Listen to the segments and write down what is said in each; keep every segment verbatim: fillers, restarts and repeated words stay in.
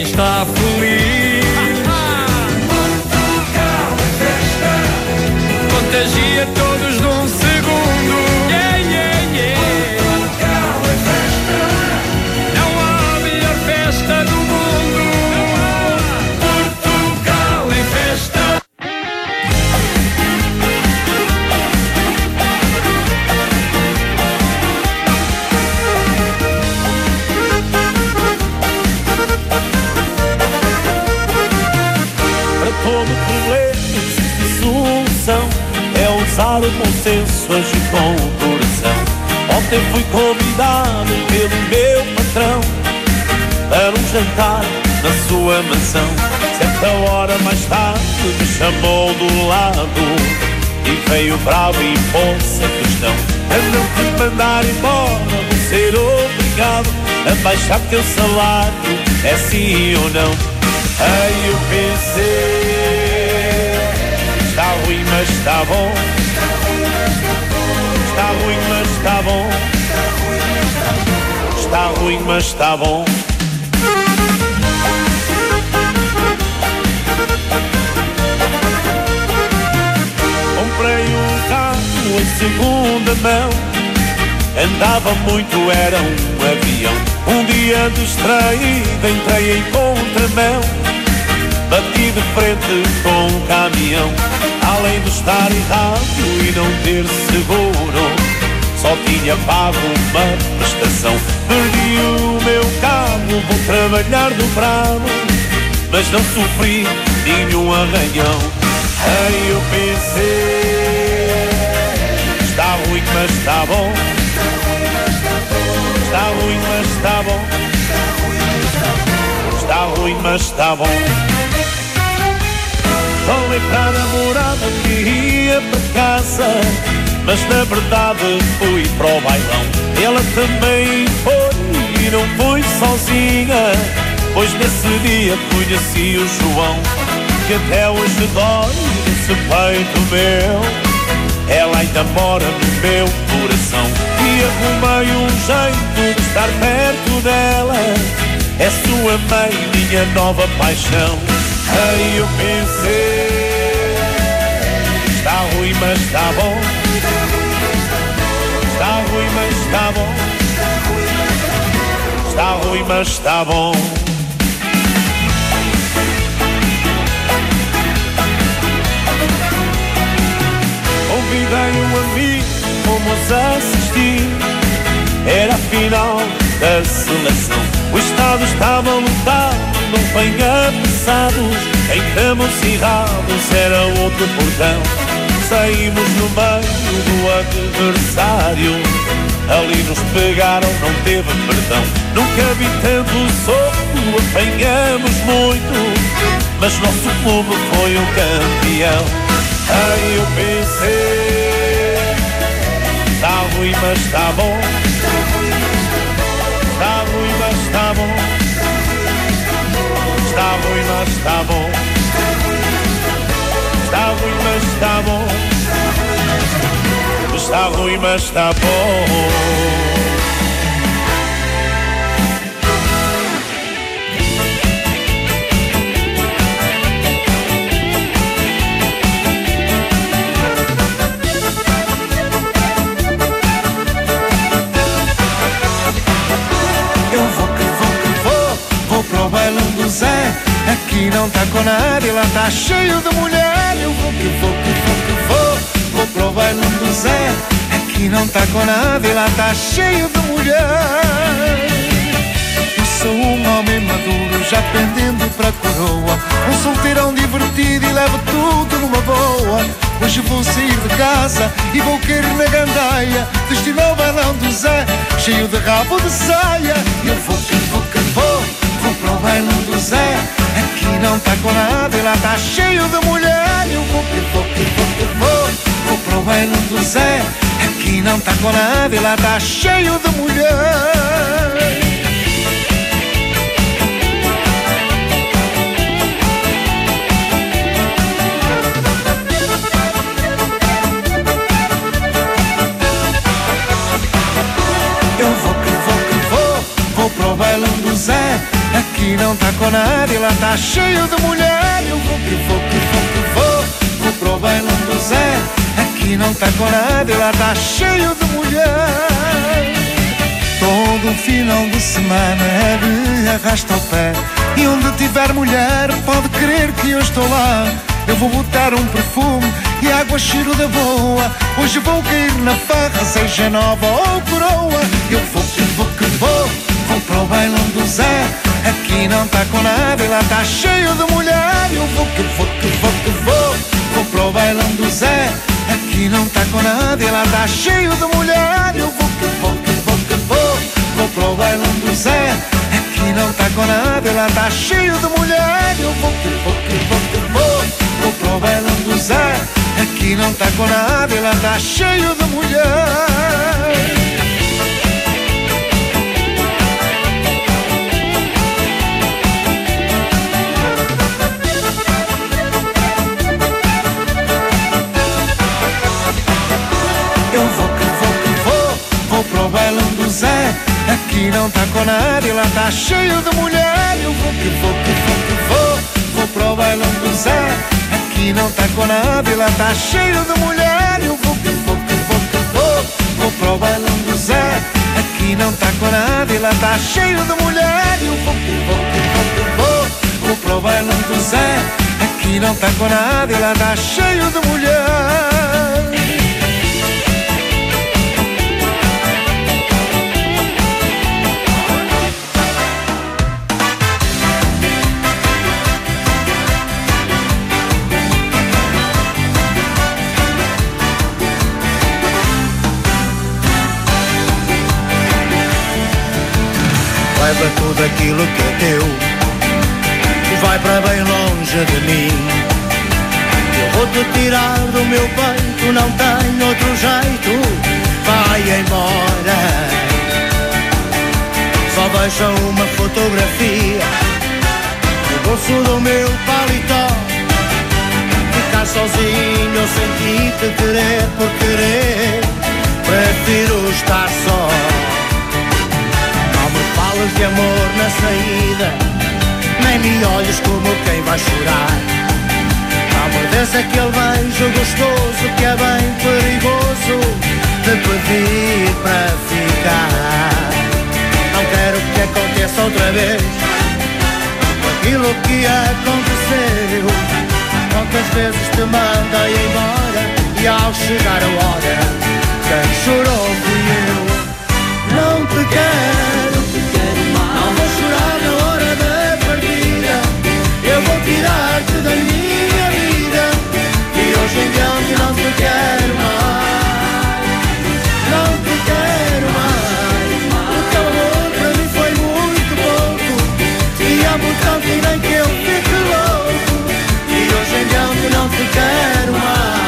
está feliz. Portugal é festa, contagia todos num segundo. Yeah, yeah, yeah. Portugal é festa, não há melhor festa do mundo. Portugal é festa. Todo problema existe solução, é usar o bom senso, agir com o coração. Ontem fui convidado pelo meu patrão para um jantar na sua mansão. Certa hora mais tarde me chamou do lado e veio bravo e pôs a questão: a não te mandar embora, vou ser obrigado a baixar teu salário, é sim ou não? Aí eu pensei, está ruim mas está bom, está ruim mas está bom, está ruim mas está bom. Comprei um carro em segunda mão, andava muito, era um avião. Um dia distraído entrei em contramão, bati de frente com um caminhão. Além de estar errado e não ter seguro, só tinha pago uma prestação. Perdi o meu carro, vou trabalhar dobrado, mas não sofri nenhum arranhão. Aí eu pensei, está ruim mas está bom, está ruim mas está bom, está ruim mas está bom. Falei para a namorada que ia para casa, mas na verdade fui para o bailão. Ela também foi e não foi sozinha, pois nesse dia conheci o João, que até hoje dói nesse peito meu. Ela ainda mora no meu coração e arrumei um jeito de estar perto dela. É sua mãe, minha nova paixão. Aí eu pensei, está ruim mas está bom, está ruim mas está bom, está ruim mas está bom. Convidei um amigo, fomos assistir, era a final da seleção. O estádio estava lotado, não bem apressados, entramos errados, era outro portão. Saímos no meio do adversário, ali nos pegaram, não teve perdão. Nunca vi tanto soco, apanhamos muito, mas nosso clube foi o campeão. Aí eu pensei, está ruim mas está bom, está ruim mas está bom, está ruim mas está bom, está ruim mas está bom, está ruim mas está bom. Pro bailão do Zé, aqui não tá com nada e lá tá cheio de mulher. Eu vou que vou, que vou, que vou, vou pro bailão do Zé, aqui não tá com nada e lá tá cheio de mulher. Eu sou um homem maduro, já pendendo pra coroa, um solteirão divertido e levo tudo numa boa. Hoje vou sair de casa e vou cair na gandaia, destino ao bailão do Zé, cheio de rabo de saia. Eu vou que vou, que vou, vou pro bailão do Zé, aqui não tá com nada e lá tá cheio de mulher. Eu vou que vou, que vou, que vou, vou pro bailão do Zé, aqui não tá com nada e lá tá cheio de mulher. Eu vou que vou, que vou, vou pro bailão do Zé, aqui não tá com com nada e lá tá cheio de mulher. Eu vou que vou, que vou, que vou, vou pro bailão do Zé. Aqui não tá com nada e lá tá cheio de mulher. Todo final de semana é de arrasta o pé. E onde tiver mulher pode crer que eu estou lá. Eu vou botar um perfume e água cheiro da boa. Hoje vou cair na farra, seja nova ou coroa. Eu vou que vou que vou, vou pro bailão do Zé. Aqui não tá com nada e lá tá cheio de mulher. Eu vou que vou que vou que vou, vou pro bailão do Zé. Aqui não tá com nada e lá tá cheio de mulher. Eu vou que vou que vou que vou, vou pro bailão do Zé. Aqui não tá com nada e lá tá cheio de mulher. Eu vou que vou que vou que vou, vou pro bailão do Zé. Aqui não tá com nada e lá tá cheio de mulher. Eu vou que vou que vou, vou pro bailão do Zé. Aqui não tá com nada e lá tá cheio de mulher. Eu vou que vou que vou que vou, vou pro bailão do Zé. Aqui não tá com nada e lá tá cheio de mulher. Eu vou que vou que vou que vou, vou pro bailão do Zé. Aqui não tá com nada e lá tá cheio de mulher. Eu vou que vou que vou que vou, vou pro bailão do Zé. Aqui não tá com nada e lá tá cheio de mulher. Leva tudo aquilo que é teu, vai para bem longe de mim. Eu vou-te tirar do meu peito, não tenho outro jeito. Vai embora, só deixa uma fotografia no bolso do meu paletó. Ficar sozinho sem ti, te querer por querer, prefiro estar só. Falas de amor na saída, nem me olhes como quem vai chorar. Não me des aquele beijo gostoso que é bem perigoso de pedir para ficar. Não quero que aconteça outra vez aquilo que aconteceu. Quantas vezes te mandei embora e ao chegar a hora quem chorou fui eu. Não te quero, não vou chorar na hora da partida. Eu vou tirar-te da minha vida e hoje em diante não te quero mais. Não te quero mais. O teu amor para mim foi muito pouco. Te amo tanto e nem que eu fique louco. E hoje em diante não te quero mais.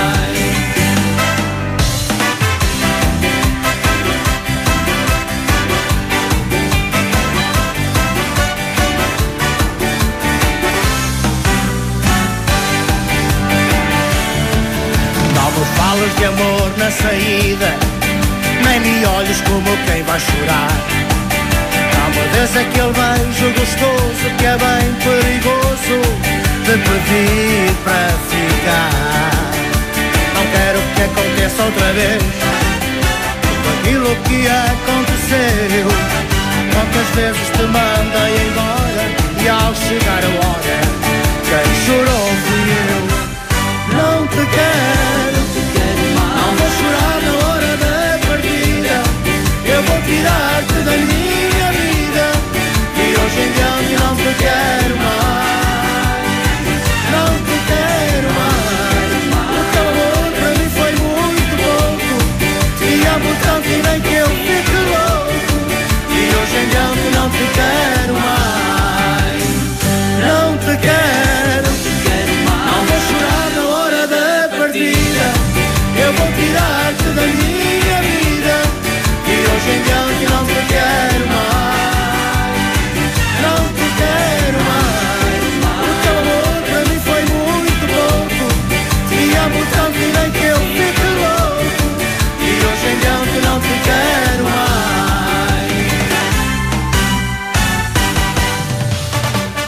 Falas de amor na saída, nem me olhes como quem vai chorar. Não me des aquele beijo gostoso que é bem perigoso de pedir para ficar. Não quero que aconteça outra vez aquilo que aconteceu. Quantas vezes te mandei embora e ao chegar a hora quem chorou fui eu. Não te quero, não vou chorar na hora da partida. Eu vou tirar-te da minha vida e hoje em diante não te quero mais. Não te quero mais. O teu amor para mim foi muito pouco. Te amo tanto e nem que eu fique louco. E hoje em diante não te quero mais. Não te quero, não vou chorar na hora da partida. Eu vou tirar-te da minha vida e hoje em diante não te quero mais. Não te quero mais. O teu amor para mim foi muito pouco. Te amo tanto e nem que eu fique louco. E hoje em diante não te quero mais.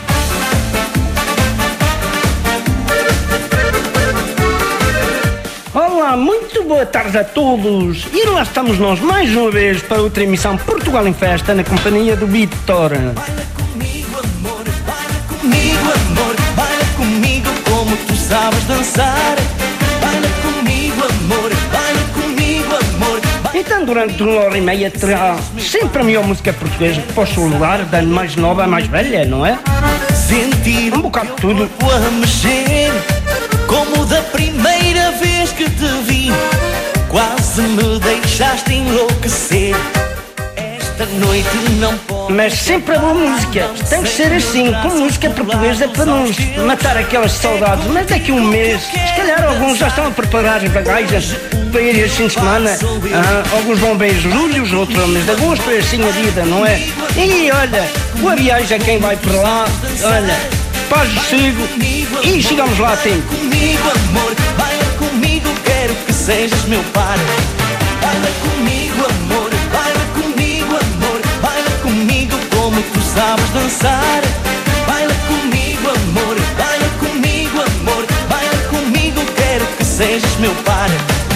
muito boa tarde a todos. E lá estamos nós mais uma vez para outra emissão Portugal em Festa na companhia do Vitor. Baila comigo, amor, baila comigo, amor, baila comigo como tu sabes dançar. Baila comigo, amor, baila comigo, amor. Então, durante uma hora e meia terá sempre a melhor música portuguesa para o celular, da mais nova à mais velha, não é? Sentir um bocado de tudo a mexer, como da primeira vez que te vi, quase me deixaste enlouquecer. Esta noite não pode. Mas sempre a boa música, tem que ser assim, com música portuguesa para nos matar aquelas saudades. Mas daqui a um mês, se calhar alguns já estão a preparar as bagagens para ir este fim de semana. Ah, alguns vão bem julhos, outros ao mês de agosto, é assim a vida, não é? E olha, boa viagem a quem vai para lá, olha, paz e sossego, e chegamos lá a tempo. Comigo, amor, baila comigo, quero que sejas meu par. Baila comigo, amor, baila comigo, amor, baila comigo como tu sabes dançar. Baila comigo, amor, baila comigo, amor, baila comigo, quero que sejas meu par.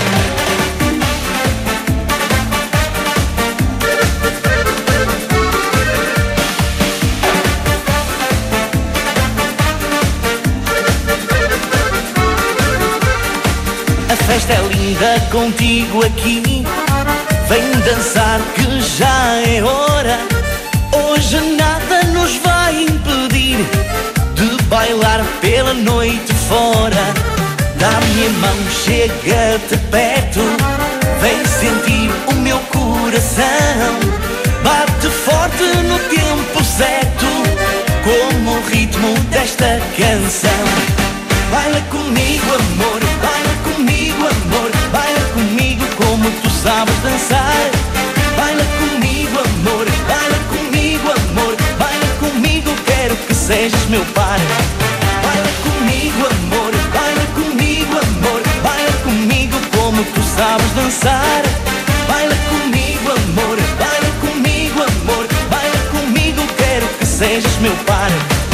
A festa é linda contigo aqui, vem dançar que já é hora. Hoje nada nos vai impedir de bailar pela noite fora. Dá-me a mão, chega-te perto, vem sentir o meu coração. Bate forte no tempo certo, como o ritmo desta canção. Baila comigo, amor, baila comigo, amor, baila comigo como tu sabes dançar. Baila comigo, amor, baila comigo, amor, baila comigo, quero que sejas meu par. Baila comigo, amor, baila comigo, amor, baila comigo como tu sabes dançar. Baila comigo, amor, baila comigo, amor, baila comigo, quero que sejas meu par.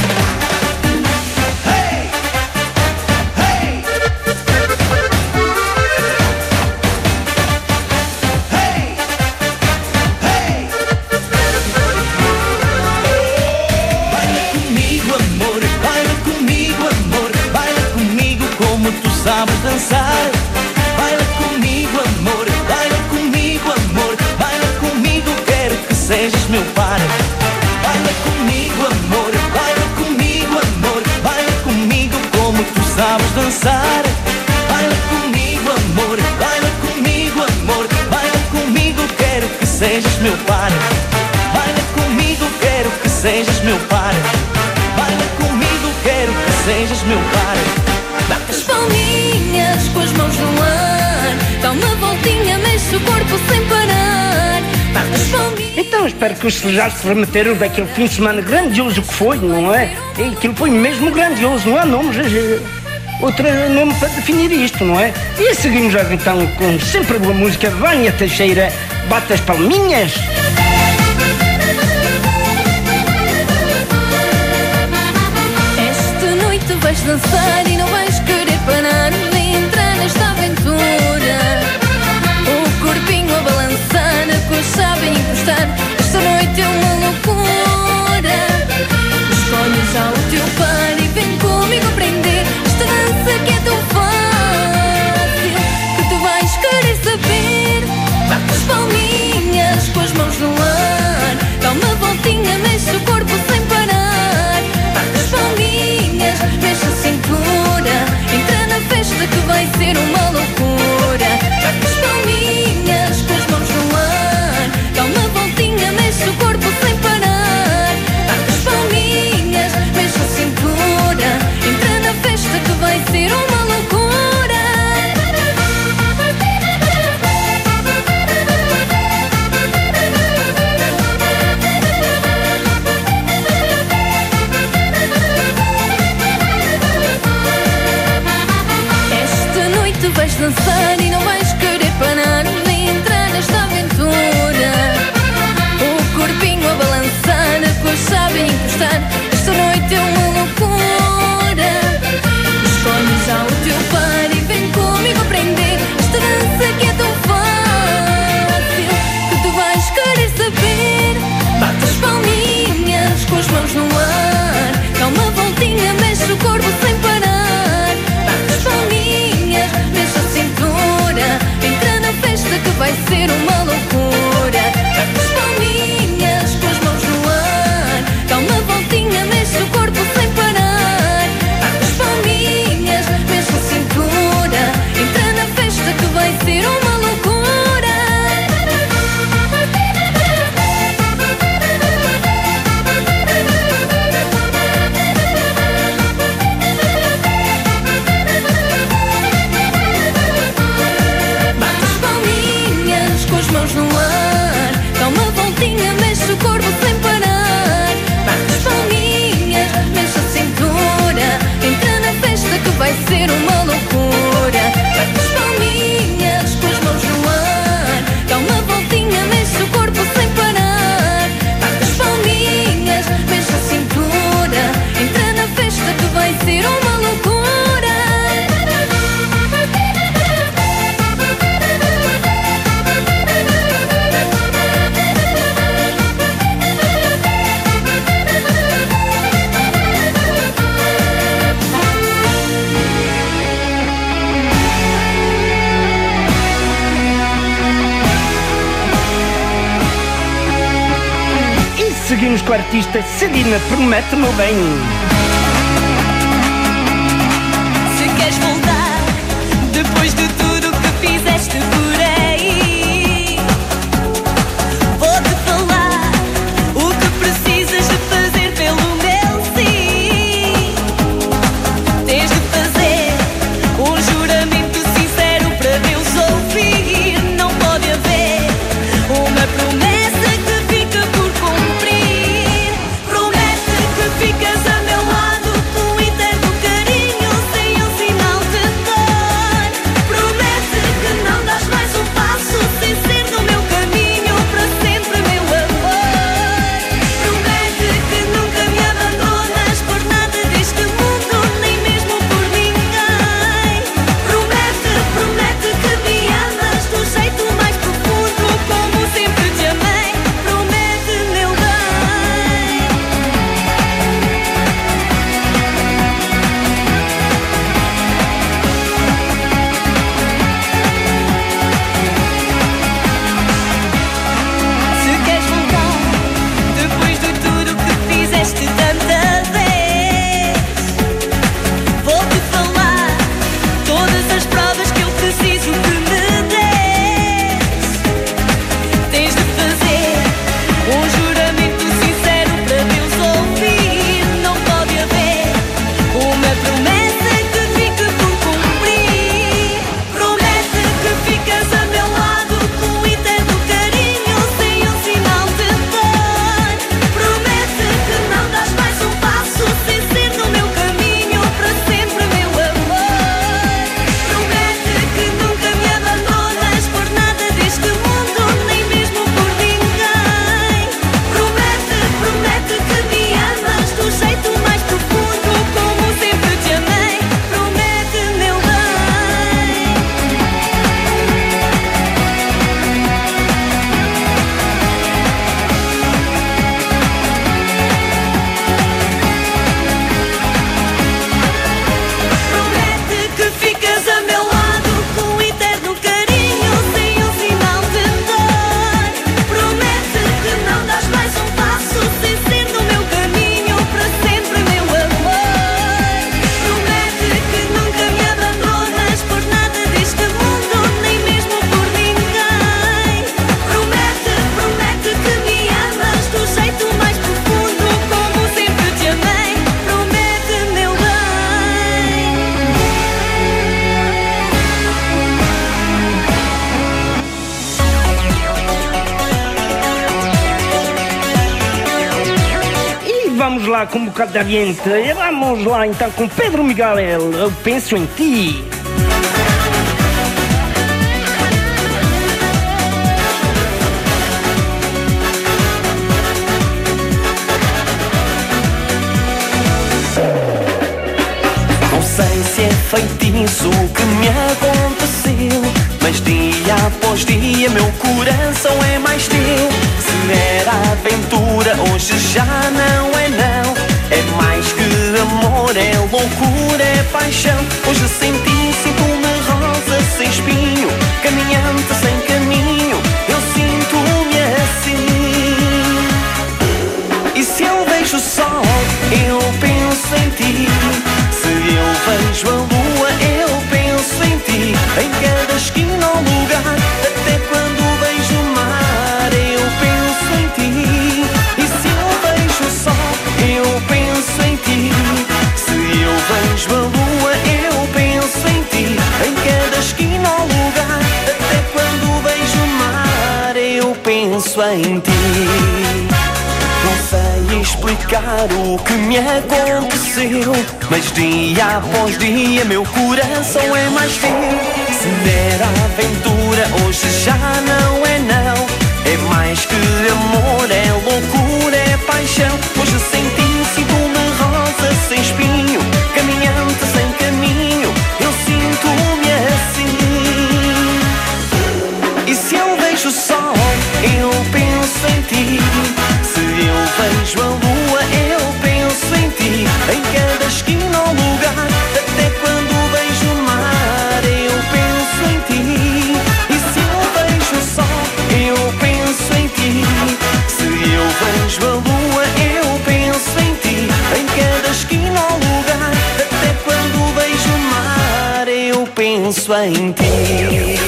Sabes dançar, baila comigo, amor, baila comigo, amor, baila comigo, quero que sejas meu par. Baila comigo, amor, baila comigo, amor, baila comigo, como tu sabes dançar. Baila comigo, amor, baila comigo, amor, baila comigo, quero que sejas meu par. Baila comigo, quero que sejas meu par. Baila comigo, quero que sejas meu par. Bate as palminhas com as mãos no ar, dá uma voltinha, mexe o corpo sem parar. Bate as palminhas. Então espero que os celebrantes se remeteram daquele fim de semana grandioso que foi, não é? E aquilo foi mesmo grandioso, não há nomes, outro nome para definir isto, não é? E seguimos então com sempre boa música, Vânia Teixeira, bate as palminhas. Esta noite vais dançar e não vais querer parar, nem entrar nesta aventura. O corpinho a balançar, a cor sabe encostar. Esta noite é uma loucura. Escolhe já o teu par e vem comigo aprender esta dança que é tão fácil, que tu vais querer saber. Bate as palminhas com as mãos no ar, dá uma voltinha, mexe o corpo sem parar. Bate as palminhas, mexe a cintura, entra na festa que vai ser uma loucura. Bate as palminhas com as mãos no ar, dá uma voltinha, mexe o corpo sem parar. Bate as palminhas, mexe a cintura, entra na festa que vai ser uma loucura. Esta noite vais dançar e não vais querer parar, nem entrar nesta aventura. O corpinho a balançar, a cor sabe encostar. Esta noite é uma loucura. Escolhe já o teu par e vem comigo aprender esta seguimos com a artista Sabina Promete, meu bem. Se queres voltar, depois de tudo que fizeste por aí, vou-te falar o que precisas de fazer pelo meu sim. Tens de fazer um juramento sincero para Deus ouvir. Não pode haver uma promessa que fica por cumprir. Promete que ficas a meu lado com um eterno carinho, sem um sinal de dor. Promete que não dás mais um passo sem ser no meu caminho, para sempre meu amor. Promete que nunca me abandonas por nada deste mundo, nem mesmo por ninguém. Promete, promete que me amas do jeito mais profundo, como sempre te amei. Promete, meu bem. Se queres voltar, depois de tudo que fizeste tanta vez, vou-te falar todas as provas que eu preciso que me des. Tens de fazer um juramento sincero para Deus ouvir. Não pode haver uma promessa que fique por cumprir. Promete que ficas a meu lado com um eterno carinho, sem um sinal de dor. Promete que não dás mais um passo sem ser no meu caminho, para sempre meu amor. Promete que nunca me abandonas por nada deste mundo, nem mesmo por ninguém. Promete, promete que me amas do jeito mais profundo, como sempre te amei. Promete, meu bem. Promete que ficas a meu lado com um eterno carinho, sem um sinal de dor. Promete que não dás mais um passo sem ser no meu caminho, para sempre meu amor. Promete que nunca me abandonas por nada deste mundo, nem mesmo por ninguém. Promete, promete que me amas do jeito mais profundo, como sempre te amei. Promete, meu bem. E vamos lá com um bocado de ambiente. E vamos lá então com Pedro Miguel, Eu Penso em Ti. Não sei se é feitiço o que me aconteceu, mas dia após dia meu coração é mais teu. Se era aventura, hoje já não é não. É mais que amor, é loucura, é paixão. Hoje sem ti sinto-me rosa sem espinho, caminhante sem caminho, eu sinto-me assim. E se eu vejo o sol, eu penso em ti. Se eu vejo a lua, eu penso em ti. Em cada esquina ou lugar, até quando vejo o mar, eu penso em ti. E se eu vejo o sol, eu penso em ti. Se eu vejo a lua, eu penso em ti. Em cada esquina ou lugar, até quando vejo o mar, eu penso em ti. Não sei explicar o que me aconteceu, mas dia após dia meu coração é mais teu. Se era aventura, hoje já não é não. É mais que amor, é loucura, é paixão. Hoje sem ti sinto-me rosa sem espinho, caminhante sem caminho, eu sinto-me assim. E se eu vejo o sol, eu penso em ti. Se eu vejo a lua, eu penso em ti. Em cada esquina ou lugar, até quando vejo o mar, eu penso em ti. E se eu vejo o penso em ti.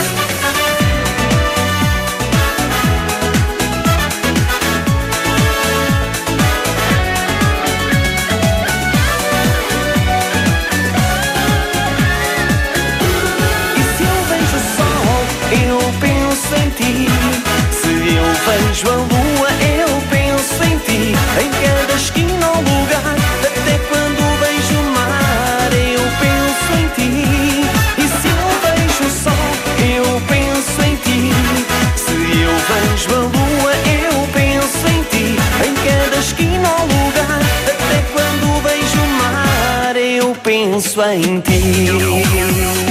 Vejo a lua, eu penso em ti. Em cada esquina ou lugar, até quando vejo o mar, eu penso em ti. E se eu vejo o sol, eu penso em ti. Se eu vejo a lua, eu penso em ti. Em cada esquina ou lugar, até quando vejo o mar, eu penso em ti.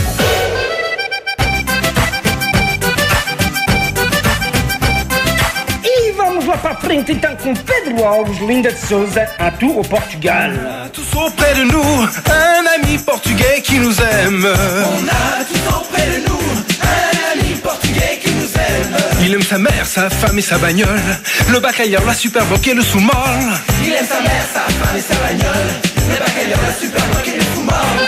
Para frente então com Pedro Alves, Linda de Souza, à tour au Portugal. On a tous auprès de nous un ami portugais qui nous aime. On a tous auprès de nous un ami portugais qui nous aime. Il aime sa mère, sa femme et sa bagnole, le bacailleur, la super boc et le sous-molle. Il aime sa mère, sa femme et sa bagnole, le bacailleur, la super boc et le sous-molle.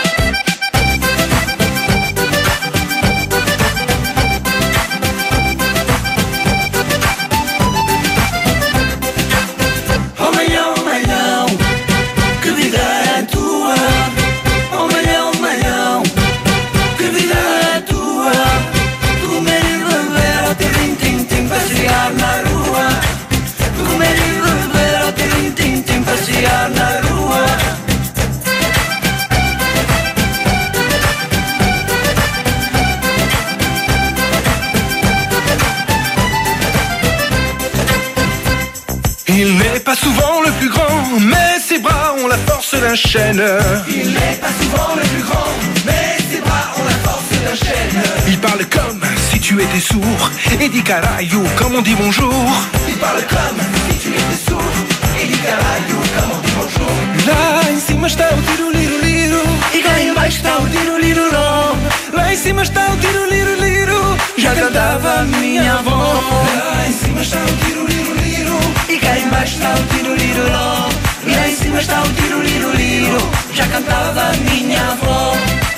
Il n'est pas souvent le plus grand, mais ses bras ont la force d'un chêne. Il n'est pas souvent le plus grand, mais ses bras ont la force d'un chêne. Il parle comme si tu étais sourd, et dit caralho comme on dit bonjour. Il parle comme si tu étais sourd, et dit caralho comme on dit bonjour. Lá em cima está o tiro-liro-liro, e cá embaixo está o tiro-liro-ló. Lá em cima está o tiro-liro-liro, já cantava a minha avó. Lá em cima está o tiro-liro-liro, e cá embaixo está o tiro-liro-ló. E lá em cima está o tiro-liro-liro, já cantava a minha avó.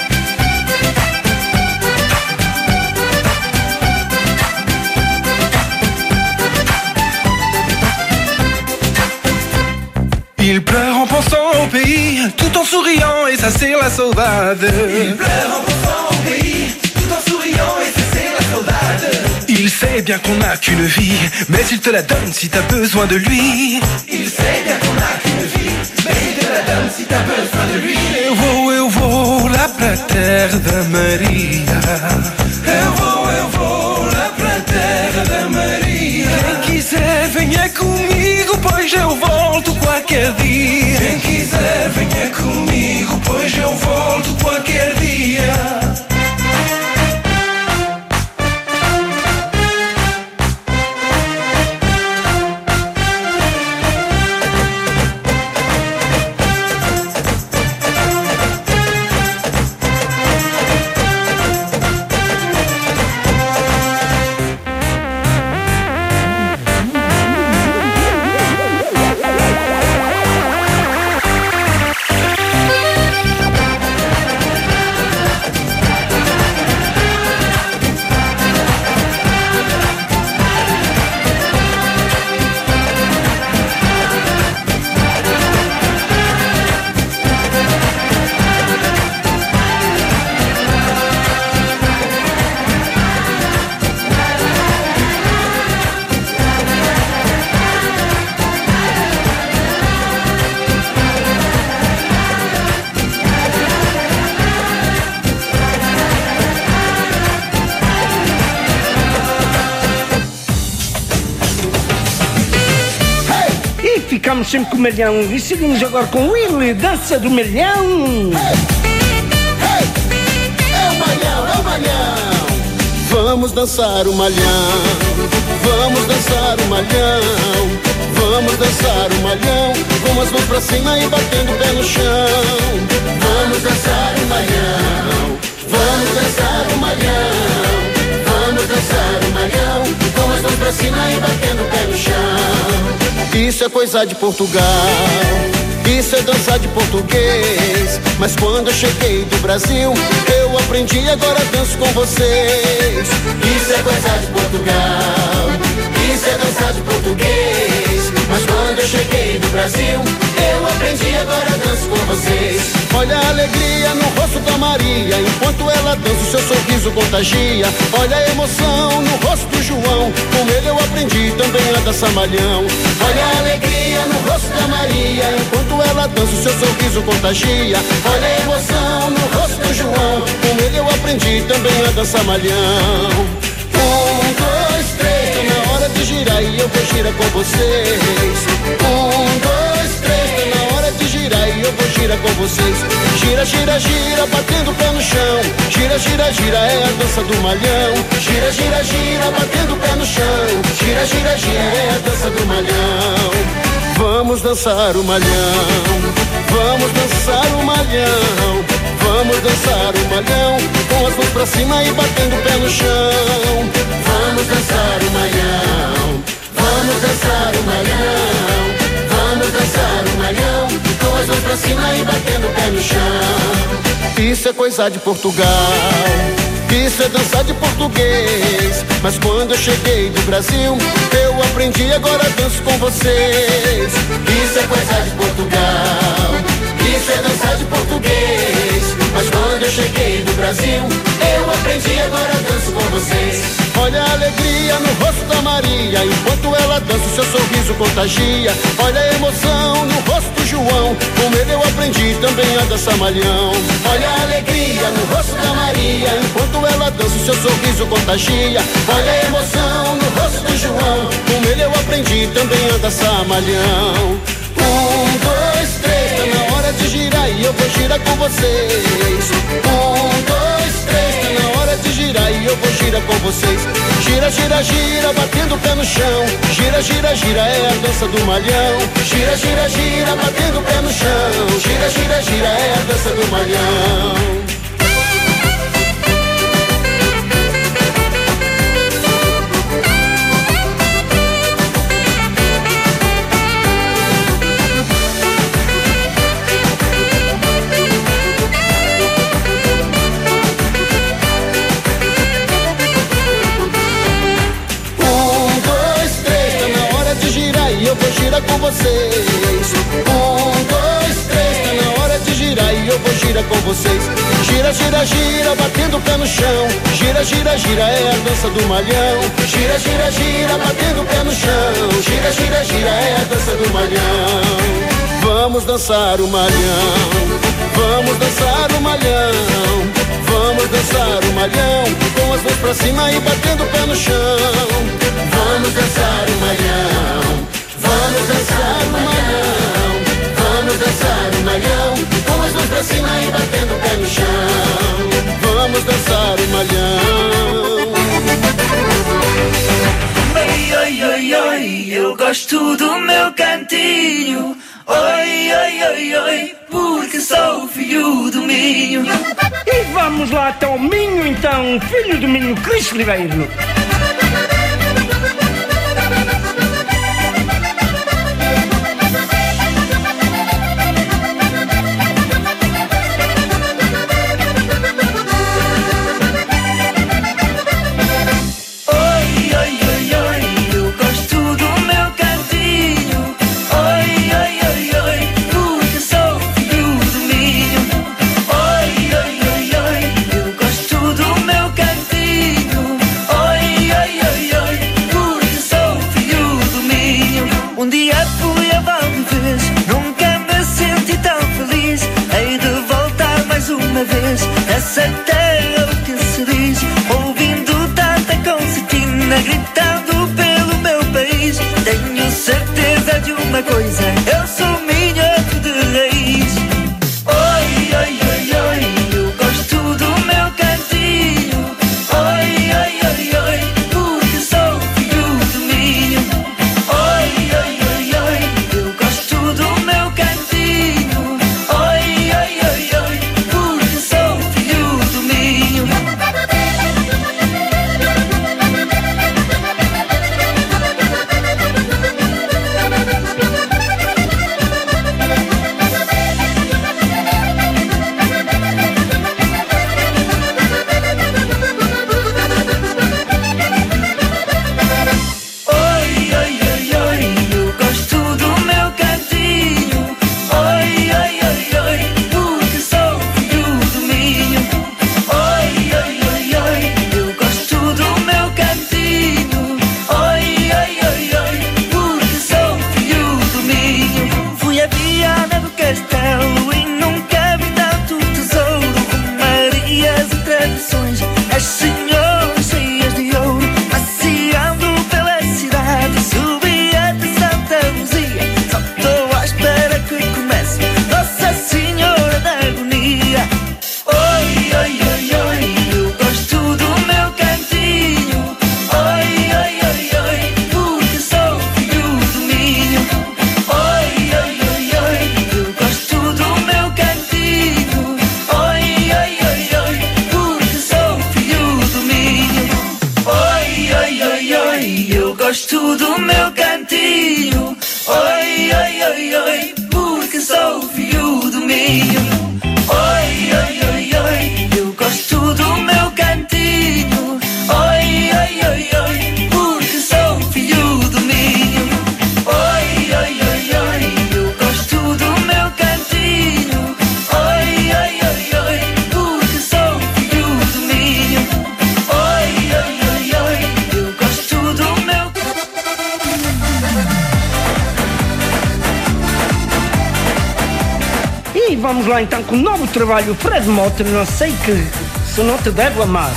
Il pleure en pensant au pays, tout en souriant, et ça c'est la saudade. Il pleure en pensant au pays, tout en souriant, et ça c'est la saudade. Il sait bien qu'on n'a qu'une vie, mais il te la donne si t'as besoin de lui. Il sait bien qu'on n'a qu'une vie, mais il te la donne si t'as besoin de lui. Eu vou, eu vou lá pra terra da Maria. Eu vou, eu vou lá pra terra da Maria. Quem quiser venha comigo, pois eu volto qualquer dia. Quem quiser venha comigo, pois eu volto qualquer dia. Ficamos sempre com o Malhão e seguimos agora com o Willy, Dança do Malhão. Hey, hey, é o Malhão, é o Malhão. Vamos dançar o Malhão, vamos dançar o Malhão, vamos dançar o Malhão, com as mãos pra cima e batendo o pé no chão. Vamos dançar o Malhão, vamos dançar o Malhão, vamos dançar o Malhão, com as mãos pra cima e batendo o pé no chão. Isso é coisa de Portugal, Isso é dançar de português. Mas quando eu cheguei do Brasil, eu aprendi, agora danço com vocês. Isso é coisa de Portugal. Isso é dançar de português. Mas quando eu cheguei do Brasil, eu aprendi, agora danço com vocês. Olha a alegria no rosto da Maria, enquanto ela dança o seu sorriso contagia. Olha a emoção no rosto do João, com ele eu aprendi também a dançar malhão. Olha a alegria no rosto da Maria, enquanto ela dança o seu sorriso contagia. Olha a emoção no rosto do João, com ele eu aprendi também a dançar malhão. Um, dois, três, tá na hora de girar e eu vou girar com vocês. Um, dois, três, tá na hora de girar e eu vou girar com vocês. Gira, gira, gira, batendo o pé no chão. Gira, gira, gira, é a dança do malhão. Gira, gira, gira, batendo o pé no chão. Gira, gira, gira, é a dança do malhão. Vamos dançar o malhão. Vamos dançar o malhão. Vamos dançar o malhão, com as mãos pra cima e batendo o pé no chão. Vamos dançar o malhão. Vamos dançar o malhão. Vamos dançar o malhão, com as mãos pra cima e batendo o pé no chão. Isso é coisa de Portugal. Isso é dançar de português. Mas quando eu cheguei do Brasil, eu aprendi, agora danço com vocês. Isso é coisa de Portugal. Isso é dançar de português. Mas quando eu cheguei do Brasil, eu aprendi, agora danço com vocês. Olha a alegria no rosto da Maria, enquanto ela dança o seu sorriso contagia. Olha a emoção no rosto do João, com ele eu aprendi também a dançar malhão. Olha a alegria no rosto da Maria, enquanto ela dança o seu sorriso contagia. Olha a emoção no rosto do João, com ele eu aprendi também a dançar malhão. Um, dois, três, tá na hora de girar e eu vou girar com vocês. Um, dois, três, tá na hora de girar e eu vou girar com vocês. Gira, gira, gira, batendo o pé no chão. Gira, gira, gira, é a dança do malhão. Gira, gira, gira, batendo o pé no chão. Gira, gira, gira, é a dança do malhão. Eu vou girar com vocês. Um, dois, três, tá na hora de girar e eu vou girar com vocês. Gira, gira, gira, batendo o pé no chão. Gira, gira, gira, é a dança do malhão. Gira, gira, gira, batendo o pé no chão. Gira, gira, gira, é a dança do malhão. Vamos dançar o malhão. Vamos dançar o malhão. Vamos dançar o malhão, com as mãos pra cima e batendo o pé no chão. Vamos dançar o malhão. Vamos dançar o malhão. Vamos dançar o malhão, com as mãos pra cima e batendo o pé no chão. Vamos dançar o malhão. Oi, oi, oi, oi, eu gosto do meu cantinho. Oi, oi, oi, oi, porque sou filho do Minho. E vamos lá até o Minho então, filho do Minho, Cris Ribeiro. Oi, gosto do meu cantinho. Oi, oi, oi, oi, porque sou filho do milho. Oi, oi, oi, oi, eu gosto do meu cantinho. Oi, oi, oi, oi, porque sou filho do milho. Oi, oi, oi, oi, eu gosto do meu cantinho. Oi, oi, oi, oi, porque sou filho do milho. Oi, oi, oi, oi, eu gosto do meu. E vamos lá então com o novo trabalho Fred Mota, não sei que se não te devo amar.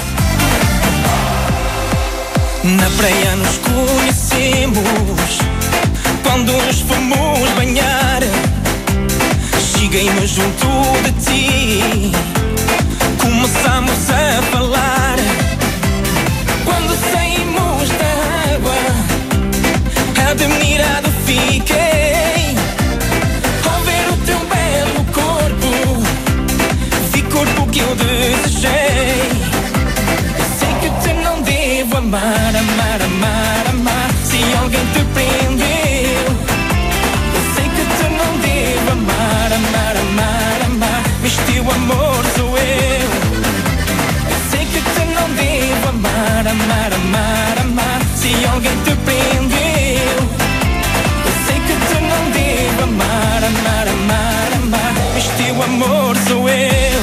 Na praia nos conhecemos, quando nos fomos banhar. Cheguei-me junto de ti, começamos a falar. Quando saímos da água, admirado fiquei ao ver o teu belo corpo, vi corpo que eu desejei. Sei que te não devo amar, amar, amar, amar, se alguém te prendeu. Eu sei que te não devo amar, amar, amar, amar, mas teu amor sou eu. Eu sei que te não devo amar, amar, amar, amar, se alguém te prendeu. Eu sei que te não devo amar, amar, amar, amar, mas teu amor sou eu.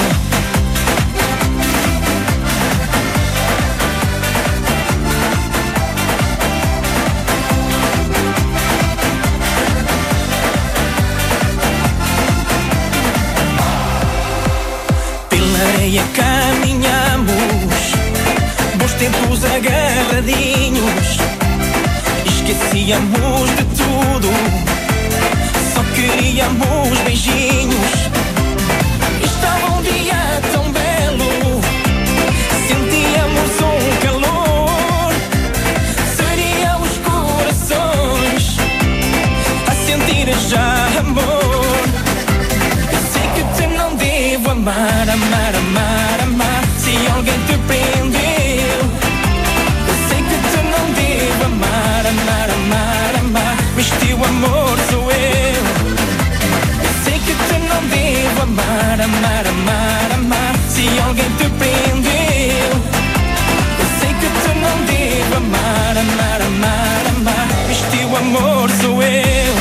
Caminhamos, bons tempos agarradinhos, esquecíamos de tudo, só queríamos beijinhos. Estava um dia tão belo, sentíamos um calor, seriam os corações a sentir já amor. Eu sei que te não devo amar, amar, amar, amar, se alguém te prendeu. Eu sei que te não devo amar, amar, amar, amar, mas teu amor sou eu. Eu sei que te não devo amar, amar, amar, amar, se alguém te prendeu. Eu sei que te não devo amar, amar, amar, amar, mas teu amor sou eu.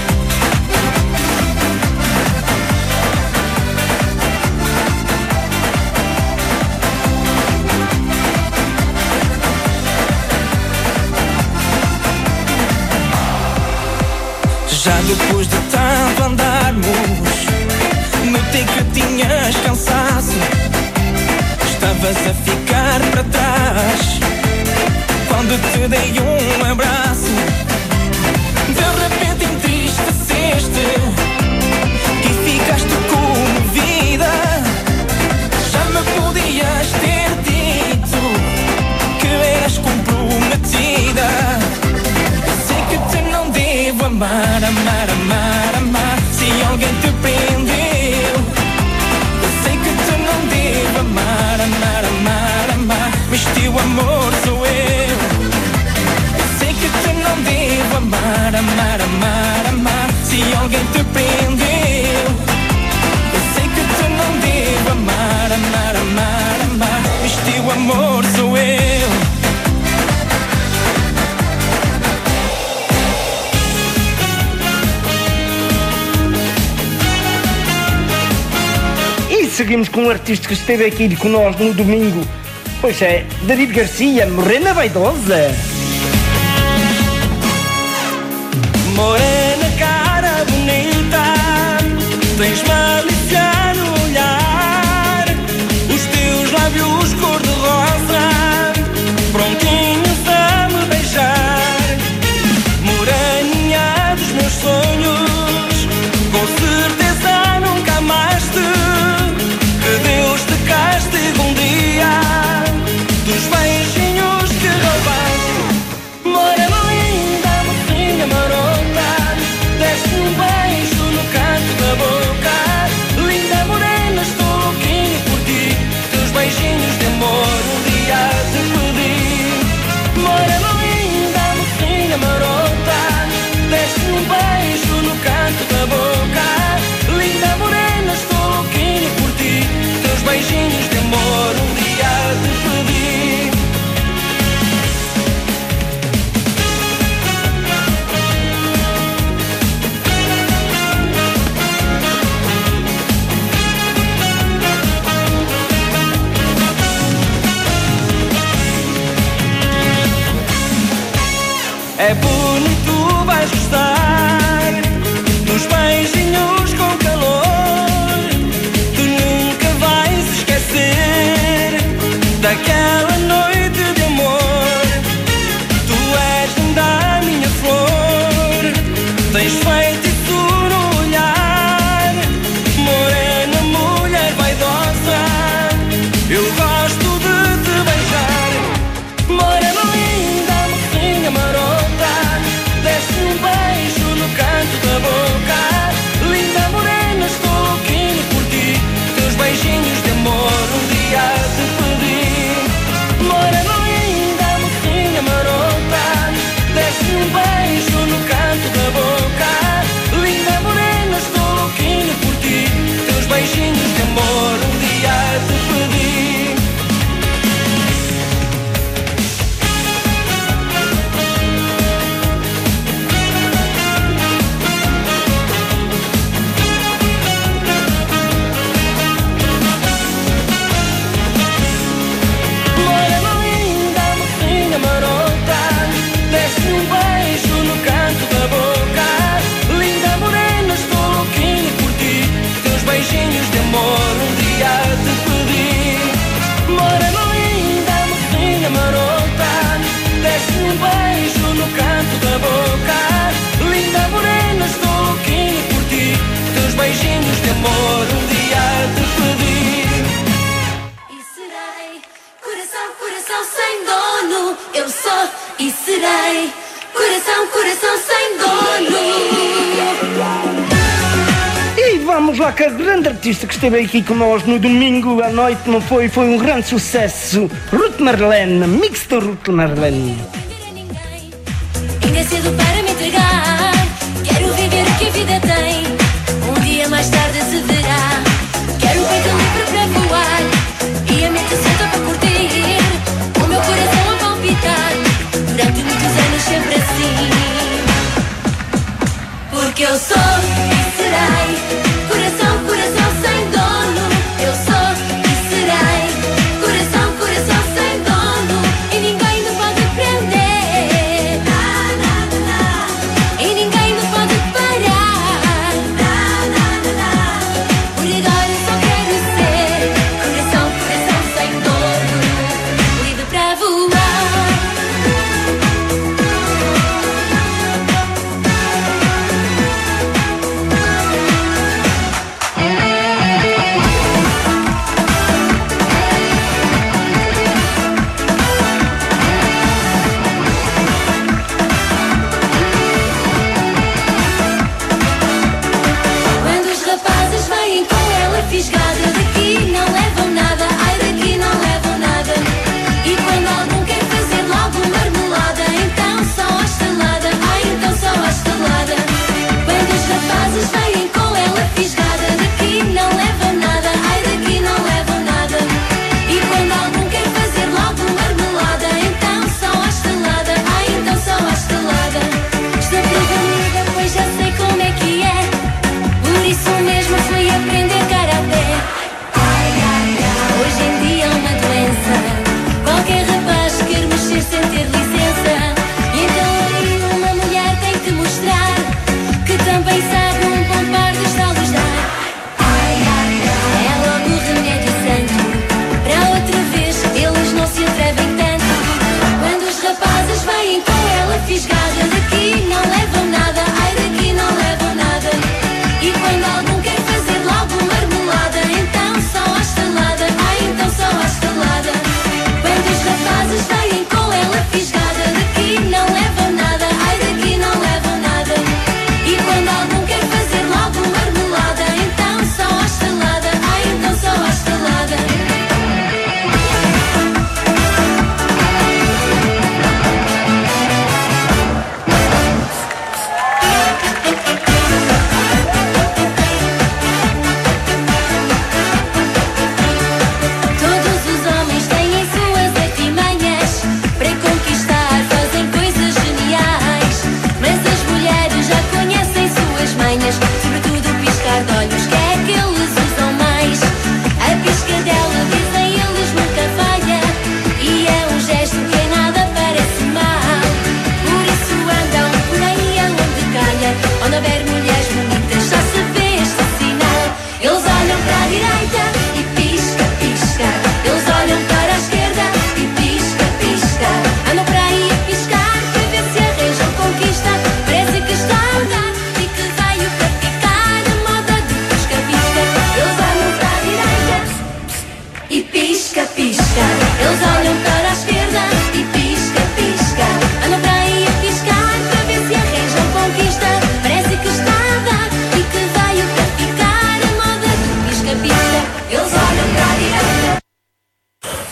Já depois de tanto andarmos, notei que tinhas cansaço, estavas a ficar para trás. Quando te dei um abraço, de repente entristeceste e ficaste comovida. Já me podias ter dito que eras comprometida. Amar, amar, amar, amar, se alguém te prendeu. Eu sei que te não devo amar, amar, amar, amar, mas teu amor sou eu. Eu sei que te não devo amar, amar, amar, amar, se alguém te prendeu. Eu sei que te não devo amar, amar, amar, amar, mas teu amor sou eu. Seguimos com um artista que esteve aqui com nós no domingo. Pois é, David Garcia, Morena Vaidosa. Morena, cara bonita, tens malícia no olhar, os teus lábios cor-de-rosa, prontinhos a me beijar. Moreninha dos meus sonhos, com certeza nunca mais te. Deus te castigue um dia dos beijinhos que roubaste. Morena linda, mocinha marota, deste um beijo no canto da boca. Linda morena, estou louquinho por ti, teus beijinhos de amor. É bonito, vais gostar dos beijinhos com calor. Tu nunca vais esquecer daquela noite de amor. Tu és linda, a minha flor. Tens feitiço no olhar, morena, mulher vaidosa. Eu gosto de te beijar. Morena linda, mocinha marota, desce um beijo no canto da boca. Linda morena, estou louquinho por ti. Teus beijinhos de amor um dia te pedi. Morena linda, mocinha marota, desce um beijo no canto da boca. Linda morena, estou louquinho por ti. Teus beijinhos de amor um dia te pedi. Morena linda, mocinha marota, desce um beijo no canto da boca. Linda morena, estou louquinho por ti. Teus beijinhos de amor um dia te pedi. Morena linda, mocinha marota, desce um beijo no canto da boca. Linda morena, estou louquinho por ti. Teus beijinhos de amor um dia te pedi. E serei coração, coração sem dono. Eu sou e serei coração, coração sem dono. E vamos lá que a grande artista que esteve aqui com nós no domingo à noite, não foi? Foi um grande sucesso. Ruth Marlene, mix da Ruth Marlene. Ainda é cedo para me entregar. Quero viver o que a vida tem. Um dia mais tarde se verá. Quero o peito livre para voar e a mente solta para curtir. O meu coração a palpitar durante muitos anos sempre assim. Porque eu sou e serei coração, coração sem dono. Eu sou e serei coração, coração sem dono. E ninguém me pode prender. Na, na, na, na. E ninguém me pode parar. Na, na, na, na. Por agora só quero ser coração, coração sem dono.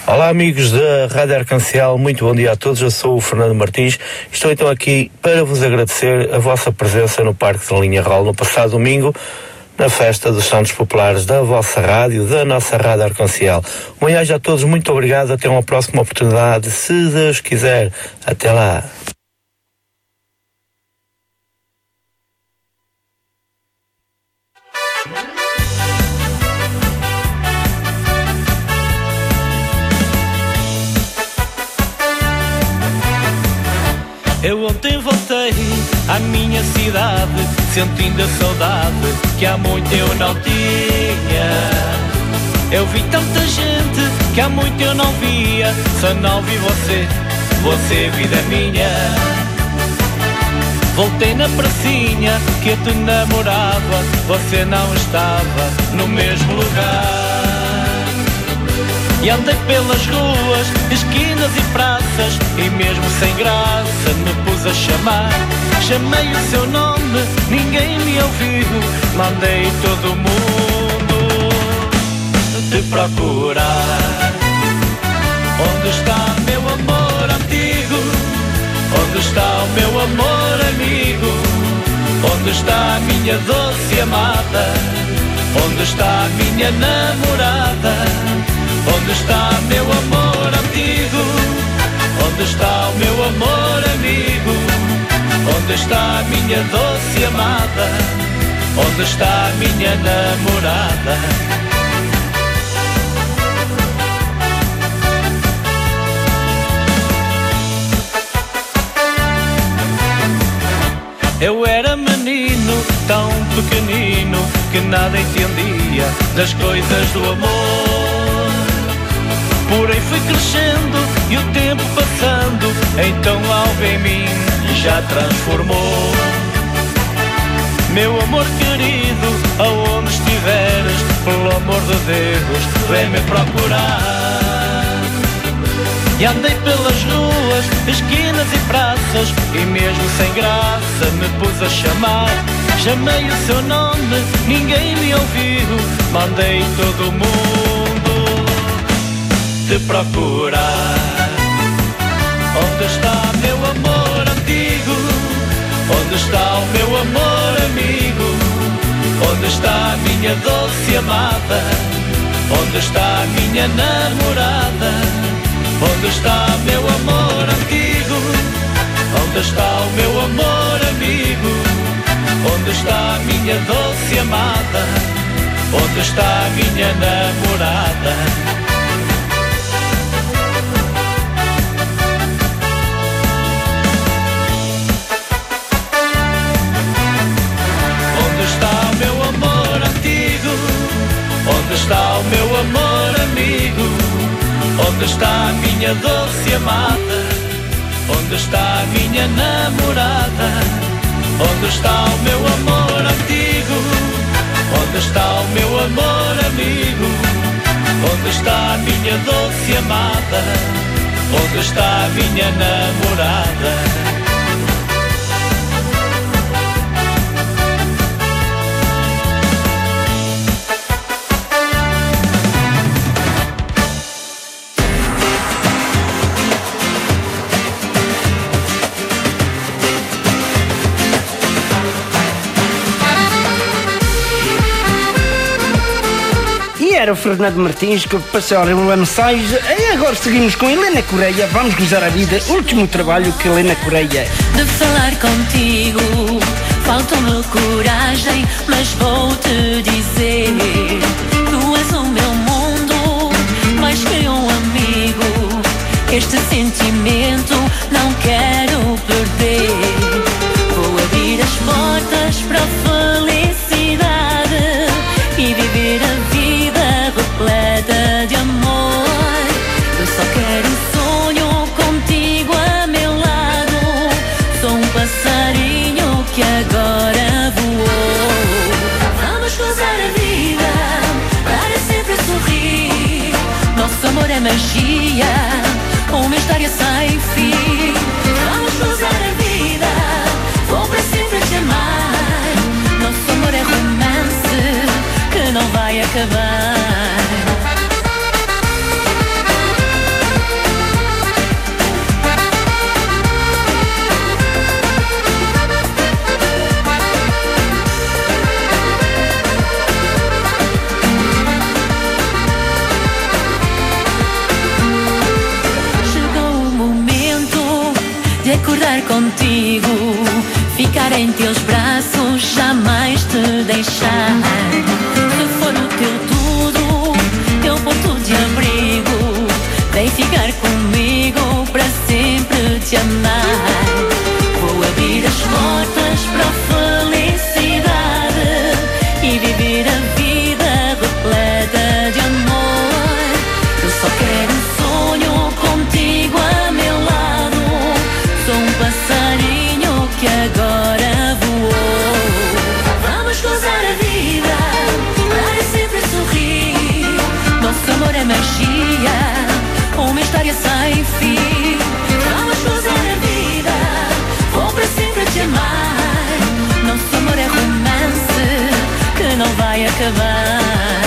Olá amigos da Rádio Arcanciel, muito bom dia a todos, eu sou o Fernando Martins, estou então aqui para vos agradecer a vossa presença no Parque da Linha Roll no passado domingo, na festa dos Santos Populares da vossa rádio, da nossa Rádio Arcanciel. Um bem-aja a todos, muito obrigado, até uma próxima oportunidade, se Deus quiser, até lá. Eu ontem voltei à minha cidade, sentindo a saudade que há muito eu não tinha. Eu vi tanta gente que há muito eu não via, só não vi você, você vida minha. Voltei na pracinha que eu te namorava, você não estava no mesmo lugar. E andei pelas ruas, esquinas e praças, e mesmo sem graça me pus a chamar. Chamei o seu nome, ninguém me ouviu, mandei todo mundo te procurar. Onde está meu amor antigo? Onde está o meu amor amigo? Onde está a minha doce amada? Onde está a minha namorada? Onde está meu amor antigo? Onde está o meu amor amigo? Onde está a minha doce amada? Onde está a minha namorada? Eu era menino, tão pequenino, que nada entendia das coisas do amor. Porém fui crescendo e o tempo passando, então algo em mim já transformou. Meu amor querido, aonde estiveres, pelo amor de Deus, vem-me procurar. E andei pelas ruas, esquinas e praças, e mesmo sem graça me pus a chamar. Chamei o seu nome, ninguém me ouviu, mandei todo mundo te procurar. Onde está meu amor antigo? Onde está o meu amor amigo? Onde está a minha doce amada? Onde está a minha namorada? Onde está meu amor antigo? Onde está o meu amor amigo? Onde está a minha doce amada? Onde está a minha namorada? Onde está o meu amor amigo? Onde está a minha doce amada? Onde está a minha namorada? Onde está o meu amor antigo? Onde está o meu amor amigo? Onde está a minha doce amada? Onde está a minha namorada? Era o Fernando Martins que passou uma mensagem. E agora seguimos com Helena Correia. Vamos gozar a vida. Último trabalho que Helena Correia. De falar contigo falta-me coragem, mas vou-te dizer: tu és o meu mundo, mais que um amigo. Este sentimento não quero perder. Vou abrir as portas para a felicidade e viver a vida repleta de amor. Eu só quero um sonho contigo a meu lado. Sou um passarinho que agora voou. Vamos gozar a vida para sempre sorrir. Nosso amor é magia, uma história sem fim. Vamos gozar a vida, vou para sempre te amar. Nosso amor é romance que não vai acabar. de acordar contigo, ficar em teus braços, jamais te deixar. Se for o teu tudo, teu ponto de abrigo, vem ficar comigo para sempre te amar. Vou abrir as portas para a felicidade e viver a vida repleta de amor. Eu só quero um sonho contigo a meu lado. Sou um passarinho que agora voou. Vamos gozar a vida para sempre sorrir. Nosso amor é magia, uma história sem fim. Vamos gozar a vida, vou para sempre te amar. Nosso amor é romance que não vai acabar.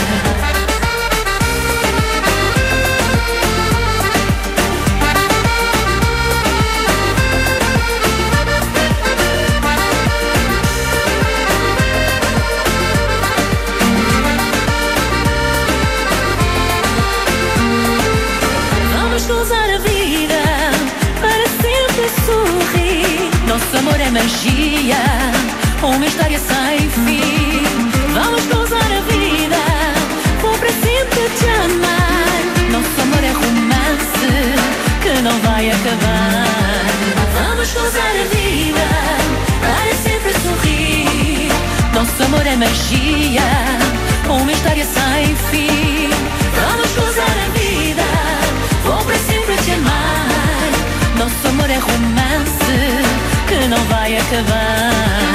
Vamos gozar a vida para sempre sorrir. Nosso amor é magia, uma história sem fim. Vamos gozar a vida, vou para sempre te amar. Nosso amor é romance que não vai acabar. Vamos gozar a vida para sempre sorrir. Nosso amor é magia, uma história sem fim. Vamos gozar a vida, vou para sempre te amar. Nosso amor é romance que não vai acabar.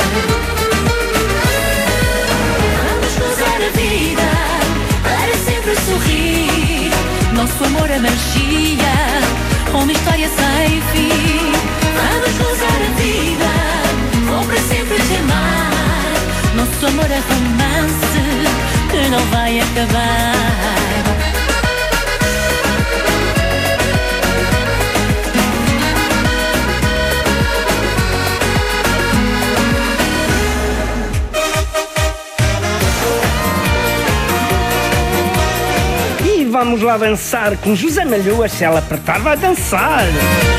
Vamos gozar a vida para sempre sorrir. Nosso amor é magia, uma história sem fim. Vamos gozar a vida, vou para sempre te amar. Nosso amor é romance que não vai acabar. Vamos lá dançar com José Malhoa, se ela apertar vai dançar.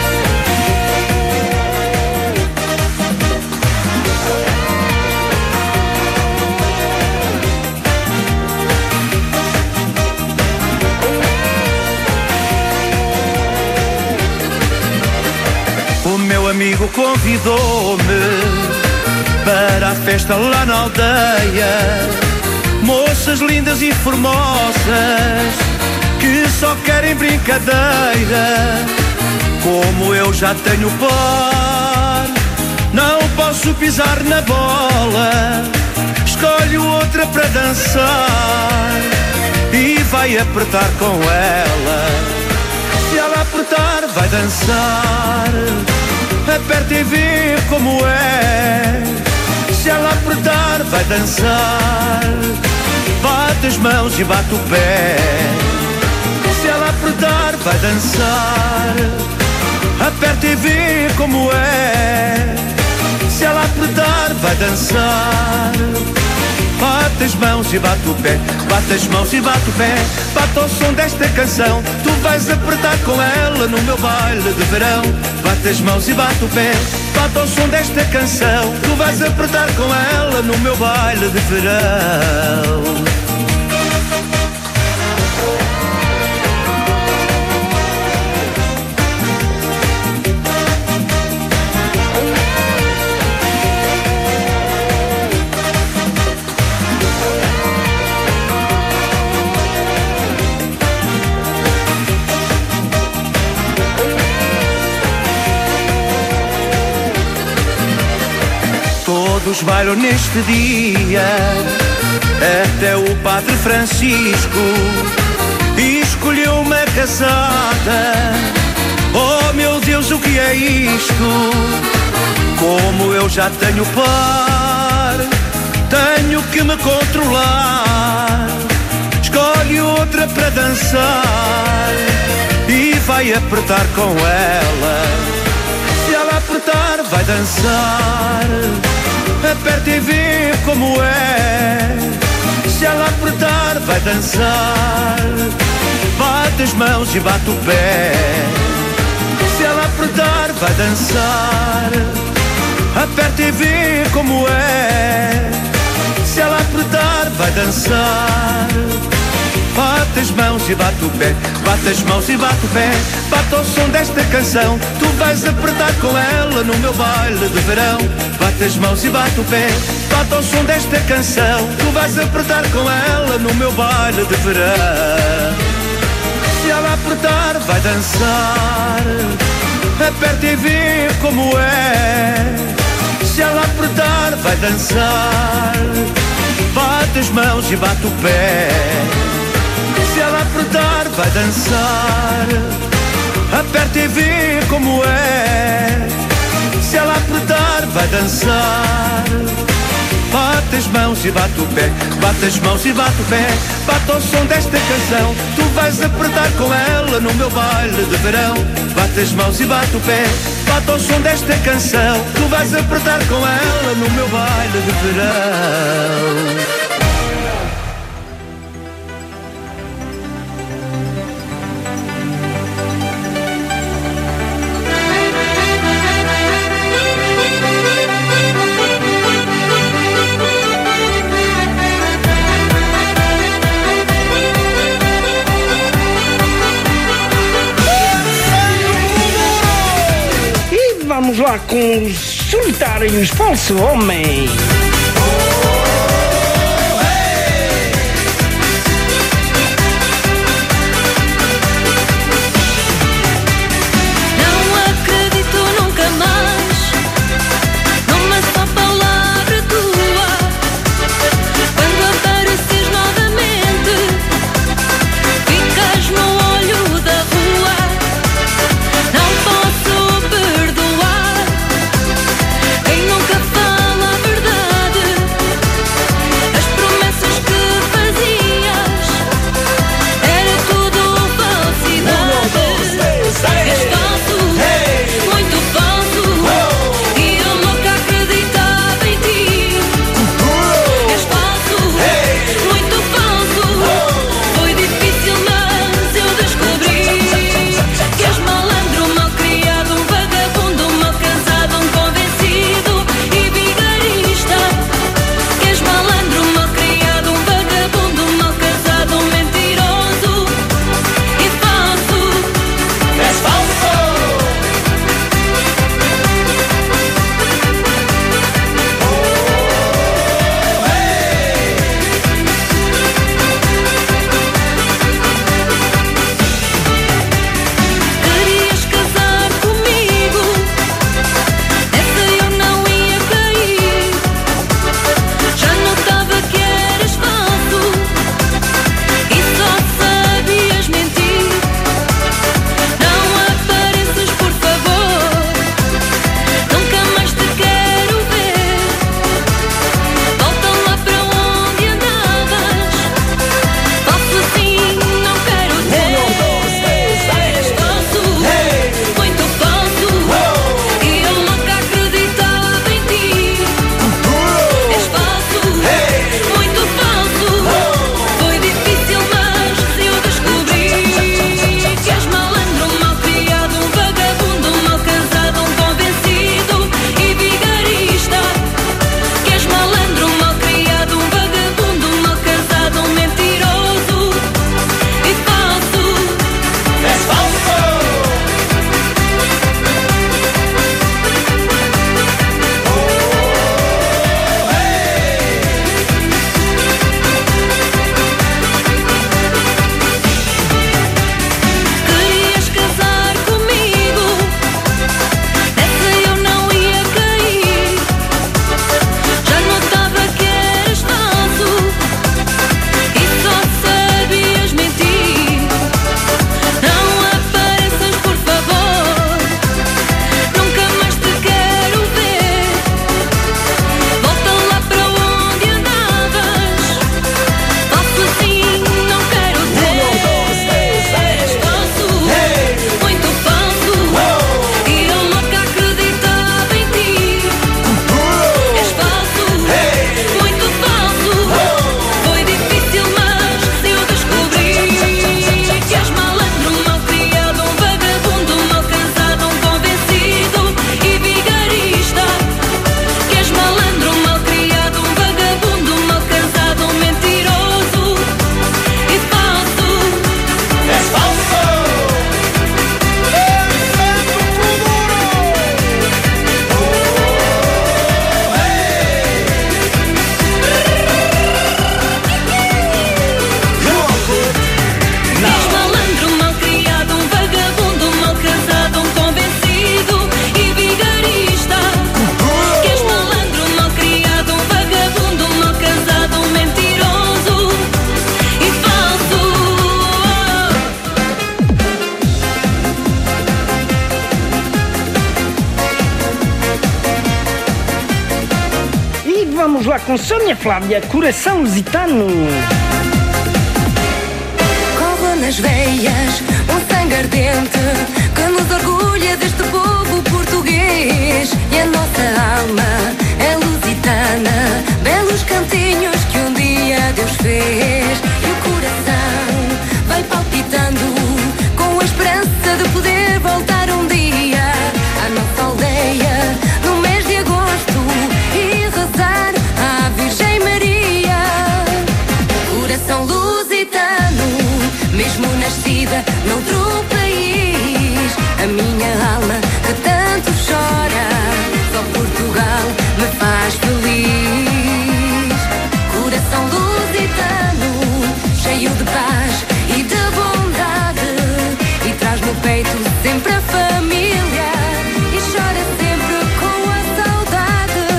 O meu amigo convidou-me para a festa lá na aldeia. Moças lindas e formosas que só querem brincadeira. Como eu já tenho par, não posso pisar na bola. Escolho outra para dançar e vai apertar com ela. Se ela apertar, vai dançar. Aperta e vê como é. Se ela apertar, vai dançar. Bate as mãos e bate o pé. Se ela apertar, vai dançar. Aperta e vê como é. Se ela apertar, vai dançar. Bate as mãos e bate o pé. Bate as mãos e bate o pé. Bate ao som desta canção. Tu vais apertar com ela no meu baile de verão. Bate as mãos e bate o pé. Bate ao som desta canção. Tu vais apertar com ela no meu baile de verão. Todos bailam neste dia, até o Padre Francisco escolheu uma casada. Oh meu Deus, o que é isto? Como eu já tenho par, tenho que me controlar. Escolhe outra para dançar e vai apertar com ela. Se ela apertar, vai dançar. Aperta e vê como é. Se ela apertar, vai dançar. Bate as mãos e bate o pé. Se ela apertar, vai dançar. Aperta e vê como é. Se ela apertar, vai dançar. Bate as mãos e bate o pé, bate as mãos e bate o pé. Bate ao som desta canção, tu vais apertar com ela no meu baile de verão. Bate as mãos e bate o pé, bate ao som desta canção, tu vais apertar com ela no meu baile de verão. Se ela apertar, vai dançar. Aperta e vê como é. Se ela apertar, vai dançar. Bate as mãos e bate o pé. Se ela apertar, vai dançar. Aperta e vê como é. Se ela apertar, vai dançar. Bate as mãos e bate o pé, bate as mãos e bate o pé. Bate ao som desta canção, tu vais apertar com ela no meu baile de verão. Bate as mãos e bate o pé, bate ao som desta canção, tu vais apertar com ela no meu baile de verão. Vamos lá com os solitários Falso Homem. Não acredito nunca mais numa só palavra tua. Quando apareces novamente, ficas no olho da rua. Não posso perdoar quem nunca fala a verdade. vamos lá com Sônia Flávia, Coração Lusitano. Corre nas veias um sangue ardente que nos orgulha deste povo português. E a nossa alma é lusitana, belos cantinhos que um dia Deus fez. E o coração vai palpitando com a esperança de poder voltar um dia à nossa aldeia no mês de agosto e rezar à Virgem Maria. Coração lusitano, mesmo nascida noutro país, a minha alma que tanto chora, só Portugal me faz feliz. Coração lusitano, cheio de paz e de bondade, e traz no peito sempre a família e chora sempre com a saudade.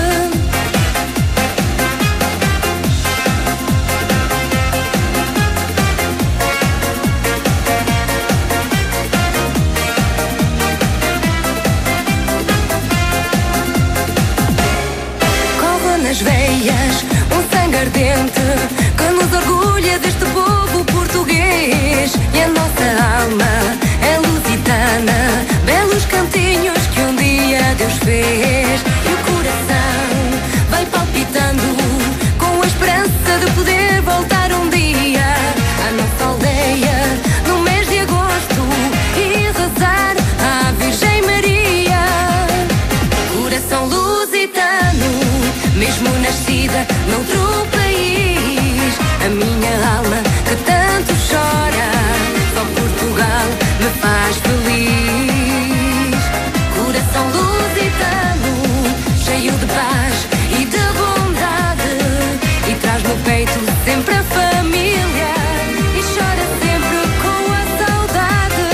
Corre nas veias um sangue ardente que nos orgulha deste povo português. E a nossa alma é lusitana, belos cantinhos que um dia Deus fez. E o coração vai palpitando com a esperança de poder voltar um dia à nossa aldeia no mês de agosto e rezar à Virgem Maria. Coração lusitano, mesmo nascida noutro país, a minha alma que tanto chora, só Portugal me faz feliz. Coração lusitano, cheio de paz e de bondade, e traz no peito sempre a família e chora sempre com a saudade.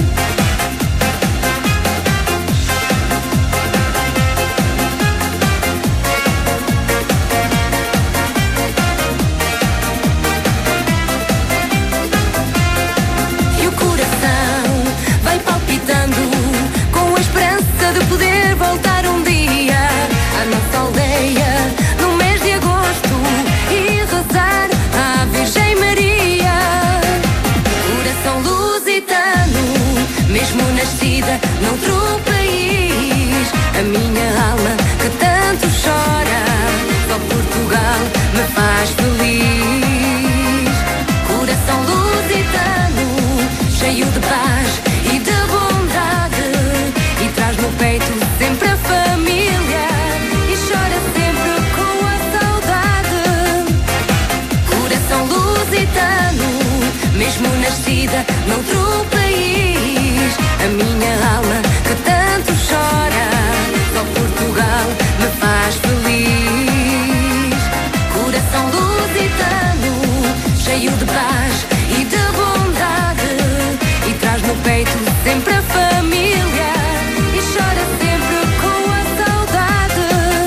E o coração vai palpitando com a esperança de poder voltar um dia à nossa aldeia no mês de agosto e rezar à Virgem Maria. Coração lusitano, mesmo nascida noutro país, a minha alma que tanto chora, só Portugal me faz feliz. Coração lusitano, cheio de paz e de bondade, e traz no peito sempre a família e chora sempre com a saudade. Coração lusitano, mesmo nascida noutro país, a minha alma que tanto chora, só Portugal me faz feliz. Coração lusitano, cheio de paz e de bondade, e traz no peito sempre a família e chora sempre com a saudade.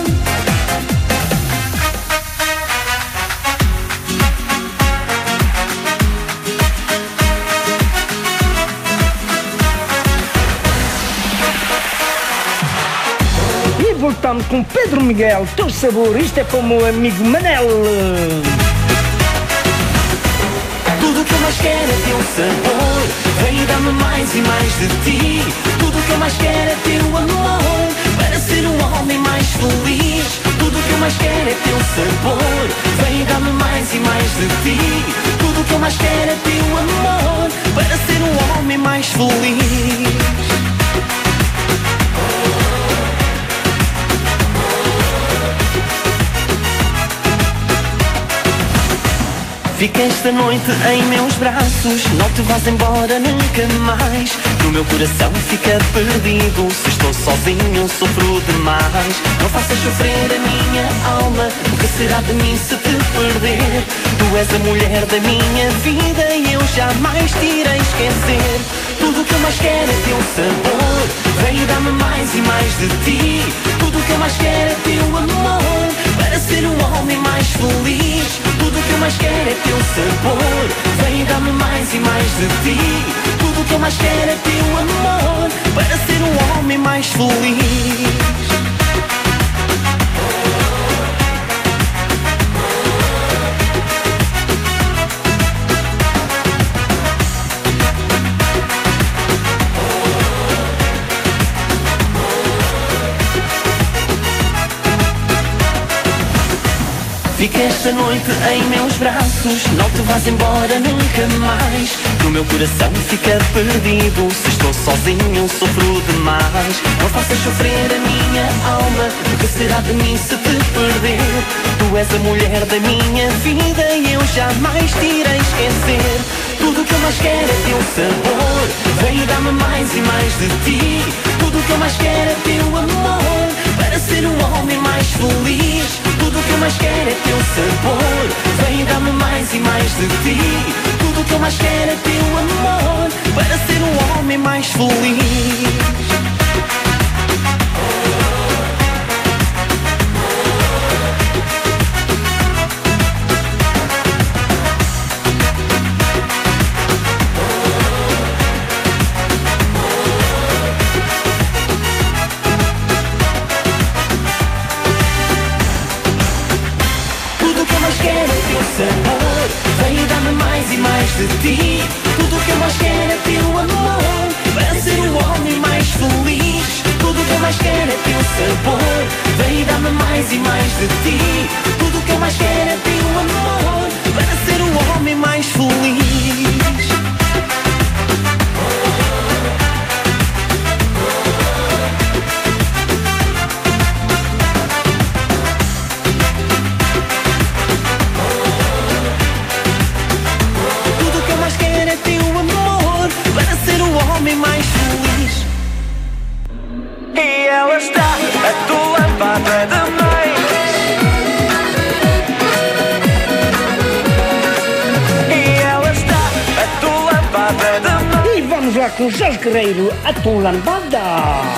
E voltamos com Pedro Miguel, Teu Sabor. Isto é para o meu amigo Manel. Tudo que eu mais quero é teu sabor, vem e dá-me mais e mais de ti. Tudo que eu mais quero é teu amor, para ser um homem mais feliz. Tudo que eu mais quero é teu sabor, vem e dá-me mais e mais de ti. Tudo que eu mais quero é teu amor, para ser um homem mais feliz. Fica esta noite em meus braços, não te vás embora nunca mais. No meu coração fica perdido, se estou sozinho sofro demais. Não faças sofrer a minha alma, o que será de mim se te perder? Tu és a mulher da minha vida e eu jamais te irei esquecer. Tudo que eu mais quero é teu sabor, vem e dá-me mais e mais de ti. Tudo que eu mais quero é teu amor, para ser um homem mais feliz. Tudo que eu mais quero é teu sabor, vem e dá-me mais e mais de ti. Tudo que eu mais quero é teu amor, para ser um homem mais feliz. Fica esta noite em meus braços, não te vás embora nunca mais. No meu coração fica perdido, se estou sozinho sofro demais. Não faças sofrer a minha alma, o que será de mim se te perder? Tu és a mulher da minha vida e eu jamais te irei esquecer. Tudo que eu mais quero é teu sabor, vem e dá-me mais e mais de ti. Tudo que eu mais quero é teu amor, para ser um homem mais feliz. Tudo que eu mais quero é teu sabor, vem e dá-me mais e mais de ti. Tudo que eu mais quero é teu amor, para ser um homem mais feliz. Sabor, vem e dá-me mais e mais de ti. Tudo que eu mais quero é teu amor, para ser o homem mais feliz. Tudo que eu mais quero é teu sabor, vem e dá-me mais e mais de ti. Tudo que eu mais quero é teu amor, para ser o homem mais feliz. Homem mais feliz. E ela está a tua lâmpada demais. E ela está a tua lâmpada demais. E vamos lá com o Jorge Guerreiro, a tua lambada.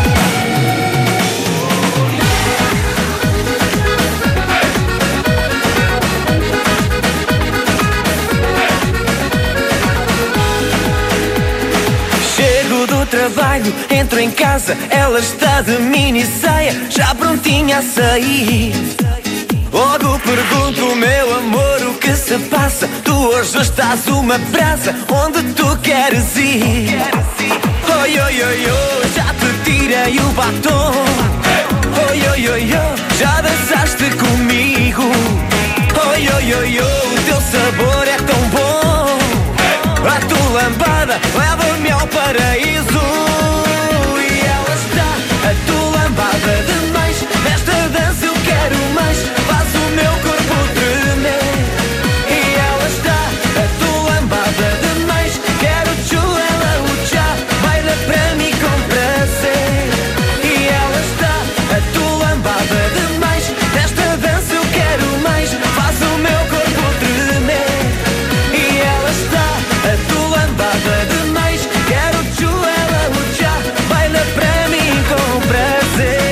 Do trabalho, entro em casa, ela está de mini saia, já prontinha a sair. Logo pergunto, meu amor, o que se passa? Tu hoje estás uma brasa, onde tu queres ir? Oi, oi, oi, oi, já te tirei o batom. Oi, oi, oi, oi, já dançaste comigo. Oi, oi, oi, oi, o teu sabor é tão bom. A tua lambada leva-me ao paraíso. E ela está, a tua lambada demais. Nesta dança eu quero mais, faz o meu corpo tremer. E ela está, a tua lambada demais. Quero chuela, o chá, baila para mim com prazer. E ela está, a tua lambada demais. Nesta dança eu quero mais, faz o meu corpo tremer. E ela está, a tua lambada demais. Quero chuela, o chá, baila para mim com prazer.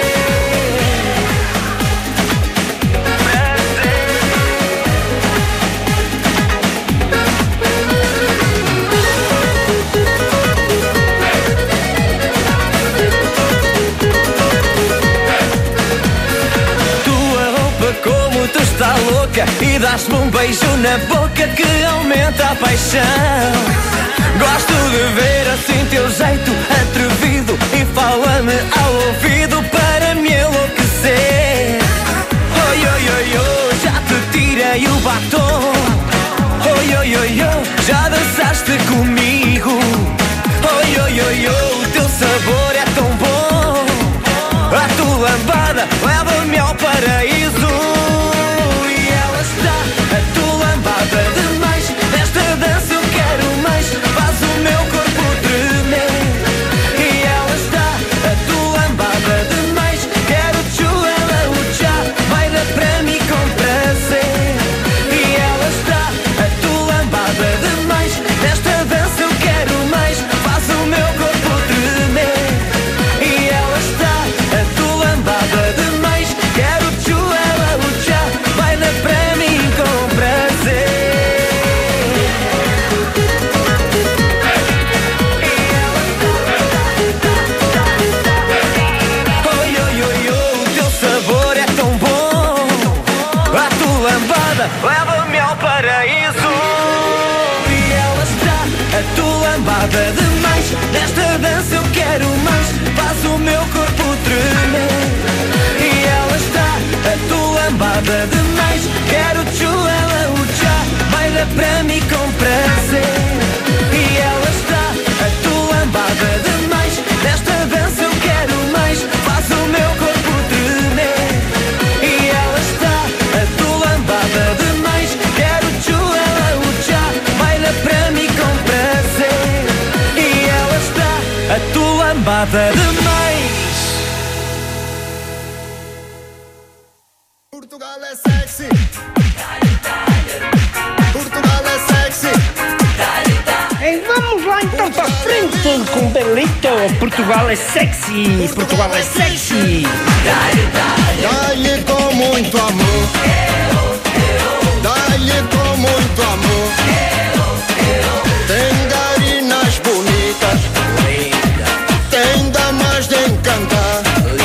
Tua roupa como tu está louca, e dás-me um beijo na boca que aumenta a paixão. Gosto de ver assim teu jeito atrevido, e fala-me ao ouvido para me enlouquecer. Oi, oi, oi, oi, já te tirei o batom. Oi, oi, oi, oi, já dançaste comigo. Oi, oi, oi, oi, o teu sabor é tão bom. A tua lambada leva-me ao paraíso. E ela está, a tua lambada demais. Nesta dança eu quero mais, faz o meu corpo tremer. E ela está, a tua lambada demais. Quero chuela, o chá, baila para mim com prazer. E ela está, a tua lambada demais. Nesta dança eu quero mais, faz o meu corpo tremer. E ela está, a tua lambada demais. Quero chuela, o chá, baila para mim com prazer. Oi, oi, oi, oi, o teu sabor é tão bom. A tua lambada leva-me ao paraíso. E ela está, a tua lambada demais. Nesta dança eu quero mais, faz o meu corpo tremer. E ela está, a tua lambada demais. lambada demais. Portugal é sexy. Portugal é sexy. Ei, vamos lá então pra frente com Belito. Portugal é sexy. Portugal é sexy. Dá-lhe com muito amor. Dá-lhe com muito amor. Tem garinas bonitas. Tem damas de encantar.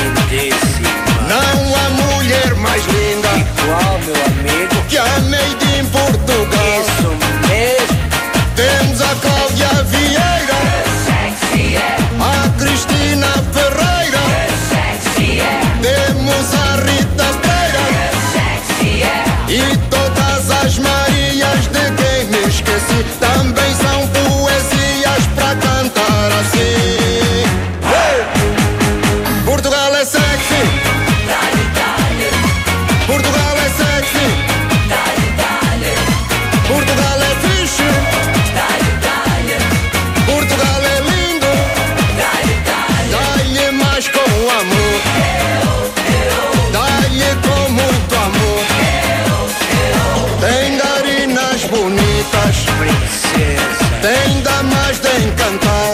Não há mulher mais linda. Igual, meu amigo. Que a made in Portugal. Isso mesmo. Temos a Cláudia Vieira. A Cristina Ferreira. Temos a Rita Peira. E todas as Marias de quem me esqueci também são poesias para cantar assim. Hey! Portugal é sexy. Portugal é sexy. Portugal é fixe. Portugal é lindo. Dá-lhe mais com amor. Dá-lhe com muito amor. Tem garinas bonitas. Tem damas de encantar.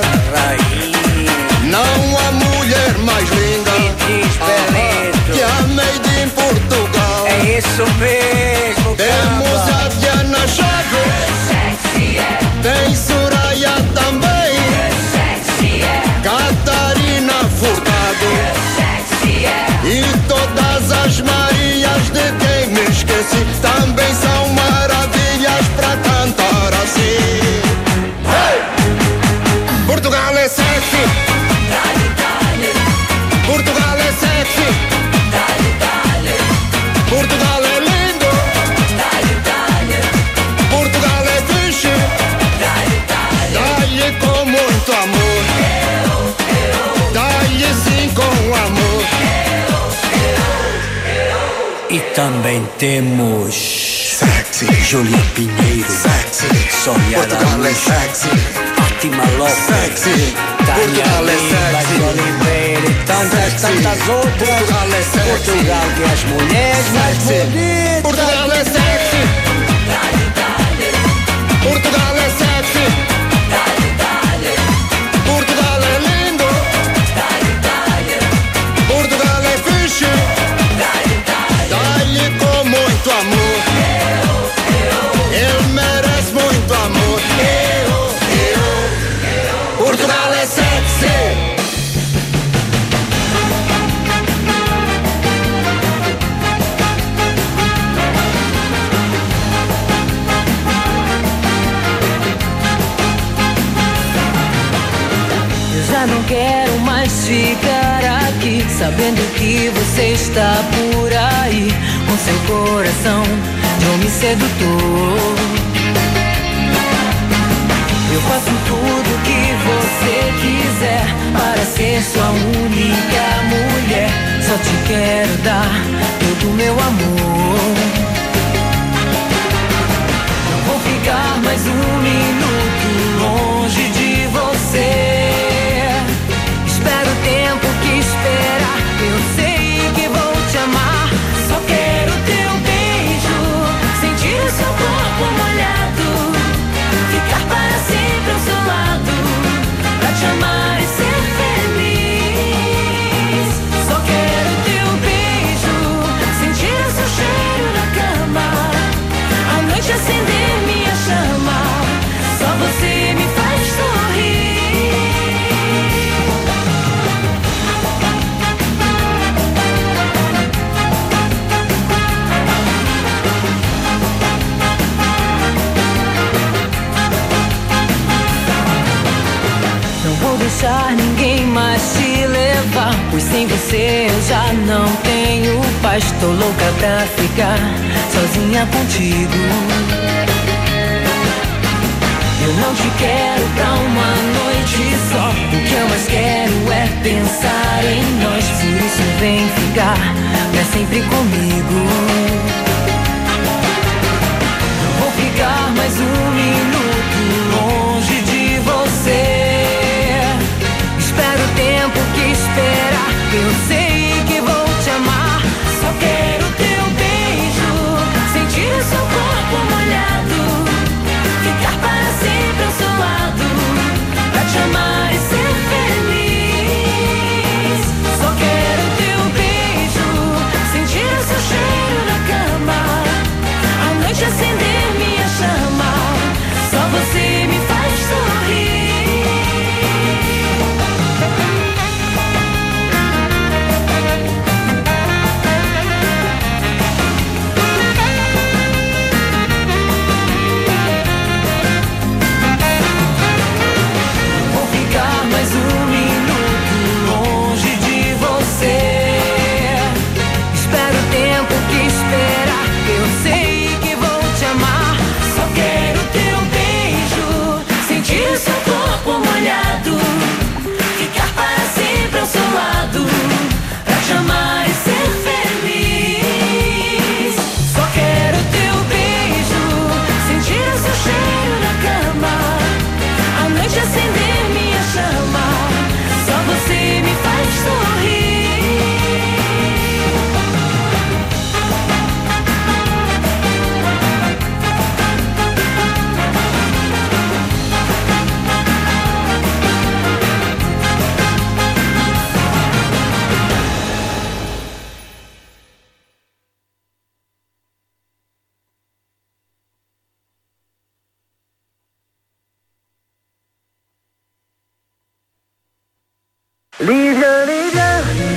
Não há mulher mais linda que a made in Portugal. É isso mesmo. Temos a Diana Chaves. Tem Soraya também. Catarina Furtado. E todas as Marias de quem me esqueci também são maravilhas para cantar assim. Hey! Portugal é sexy. Portugal é sexy. Portugal é lindo. Portugal é fixe. Dá-lhe com muito amor. Dá-lhe sim com amor. E também temos Sexy. Júlia Pinheiro, Sexy. Sônia Portugal é sexy. Fátima Lopes, Sexy. Tânia Portugal é Lima, sexy. Oliveira e tantas, Sexy. tantas outras. Portugal é sexy. Portugal que as mulheres mais Sexy. bonitas. Portugal é sexy. Portugal é sexy. Portugal é lindo. Portugal é fixe. Dá-lhe com muito amor. Ele merece muito amor. Portugal é sexy. Já não quero mais ficar aqui, sabendo que você está por aí, com seu coração de homem sedutor. Eu faço tudo que você quiser para ser sua única mulher. Só te quero dar todo o meu amor. Não vou ficar mais um minuto longe de você. Espero o tempo que esperar. Eu sei que vou te amar. Só quero teu beijo, sentir o seu corpo molhado, ficar para sempre ao seu lado, pra te amar e ser feliz. Só quero teu beijo, sentir o seu cheiro na cama, à noite acender minha chama. Só você me faz sorrir. Vou deixar ninguém mais te levar, pois sem você eu já não tenho paz. Tô louca pra ficar sozinha contigo. Eu não te quero pra uma noite só. O que eu mais quero é pensar em nós. Por isso vem ficar pra sempre comigo. Não vou ficar mais um minuto longe de você. Espero ter Eu sei que vou te amar. Só quero teu beijo, sentir o seu corpo molhado, ficar para sempre ao seu lado, pra te amar e ser feliz. Só quero teu beijo, sentir o seu cheiro na cama, à noite acender minha chama. Só você me faz sorrir. Mais um minuto longe de você. Espero o tempo que esperar. Eu sei que vou te amar. Só quero teu beijo, sentir o seu corpo molhado, ficar para sempre ao seu lado, pra te amar e ser feliz. Só quero teu beijo, sentir o seu cheiro na cama, à noite acender minha chama. Só você me faz sorrir. Lívia, Lívia,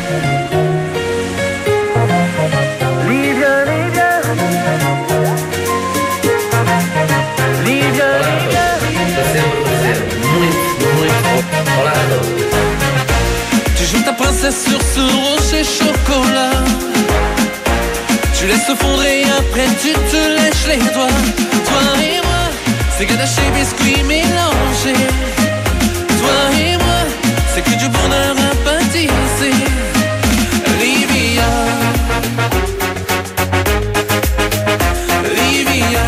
Lívia, Lívia, Lívia, Lívia. Tu joues ta princesse sur ce rocher chocolat, tu laisses fondre et après tu te lèches les doigts. Toi et moi, c'est ganache et biscuits mélangés. Toi et moi, c'est que du bonheur à pâtisser. Livia, Livia,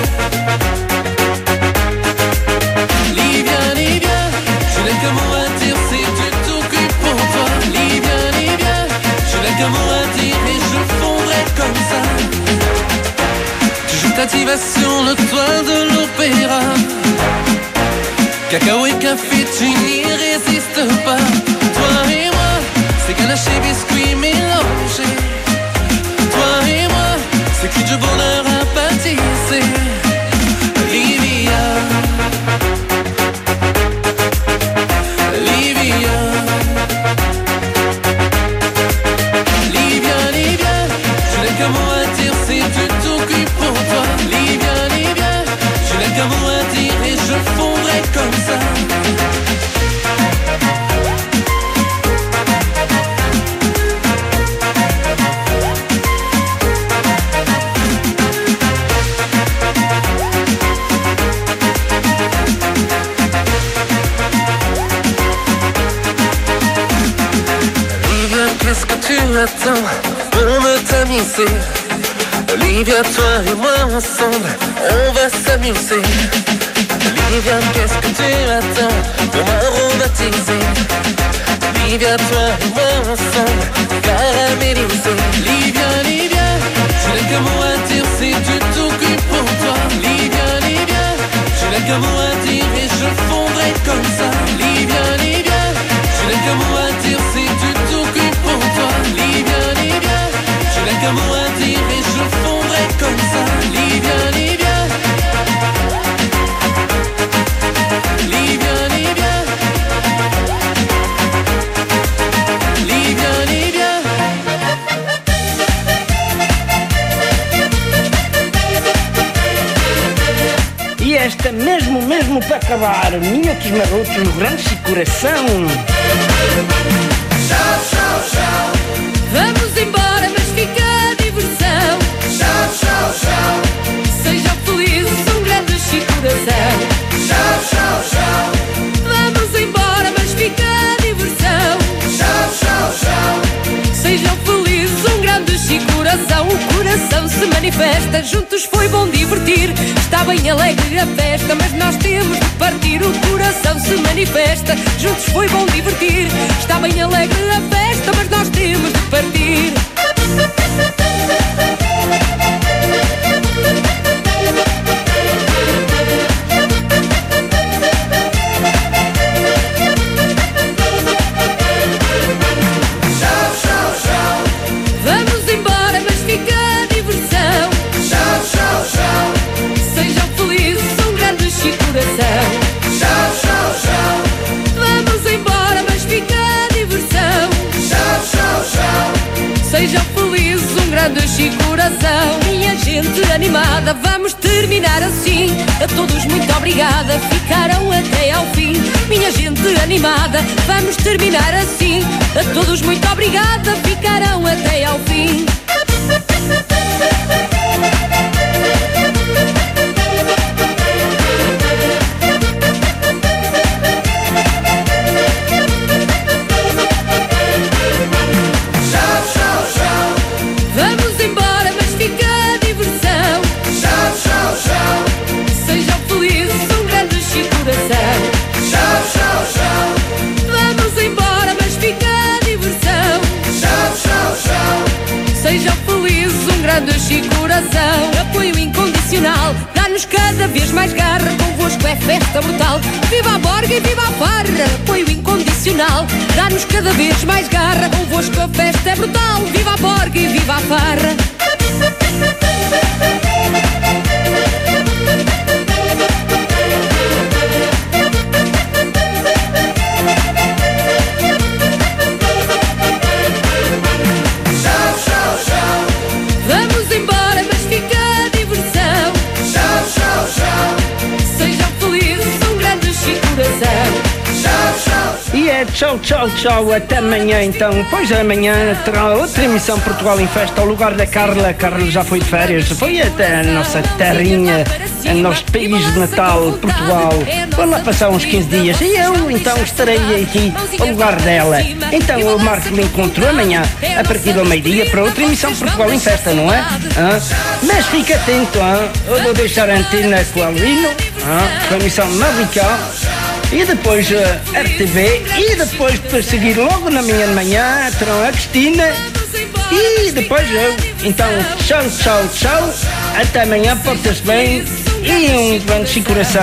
Livia, Livia, je n'ai qu'un mot à dire, c'est du tout que pour toi. Livia, Livia, je n'ai qu'un mot à dire et je fondrai comme ça. Tu joues ta diva sur le toit de l'opéra, cacao et café, tu n'y résistes pas. Toi et moi, c'est ganache et biscuits mélangés. Toi et moi, c'est que du bonheur à pâtisser. Livia, Livia, Livia, Livia, je n'ai qu'un mot à dire, c'est du tout cuit pour toi. Livia, Livia, je n'ai qu'un mot à dire et je fondrai comme ça. Qu'est-ce que tu attends pour me tamiser? Olivia, toi et moi ensemble, on va s'amuser. Olivia, qu'est-ce que tu attends pour m'aromatiser? Olivia, toi et moi ensemble, caraméliser. Olivia, Olivia, je n'ai qu'un mot à dire, c'est du tout cuit pour toi. Olivia, Olivia, je n'ai qu'un mot à dire et je fondrai comme ça. Olivia, Olivia, je n'ai qu'un mot à dire, c'est du tout cuit pour toi. Olivia, Olivia, je n'ai qu'un mot à dire et je fondrai comme ça. Olivia, Olivia, Olivia, Olivia, Olivia, Olivia. E esta mesmo, mesmo para acabar, Minhotos Marotos no Grande Coração. Tchau, tchau, tchau. Vamos embora, mas fica a diversão. Tchau, tchau, tchau. Sejam felizes, um grande coração. Tchau, tchau, tchau. Vamos embora, mas fica a diversão. Tchau, tchau, tchau. Sejam felizes, um grande coração. O coração se manifesta, juntos foi bom divertir. Está bem alegre a festa, mas nós temos de partir. O coração se manifesta, juntos foi bom divertir. Está bem alegre a festa, mas nós razão. Minha gente animada, vamos terminar assim. A todos muito obrigada, ficaram até ao fim. Minha gente animada, vamos terminar assim. A todos muito obrigada, ficaram até ao fim. Sejam felizes, um grande Chico coração. Apoio incondicional, dá-nos cada vez mais garra. Convosco é festa brutal. Viva a Borga e viva a farra. Apoio incondicional, dá-nos cada vez mais garra. Convosco a festa é brutal. Viva a Borga e viva a farra. E é tchau, tchau, tchau, até amanhã então. Pois amanhã terá outra emissão Portugal em Festa ao lugar da Carla. A Carla já foi de férias, foi até a nossa terrinha, o nosso país de Natal, Portugal. Foi lá passar uns quinze dias e eu então estarei aqui ao lugar dela. Então eu marco o encontro amanhã a partir do meio-dia para outra emissão Portugal em Festa, não é? Ah? Mas fica atento, ah? Eu vou deixar a antena com a Lino, ah? Com a emissão Navical. E depois uh, R T V, e depois para seguir logo na minha de manhã terão a Cristina, e depois eu. Então tchau, tchau, tchau, até amanhã, porta-se bem e um grande coração.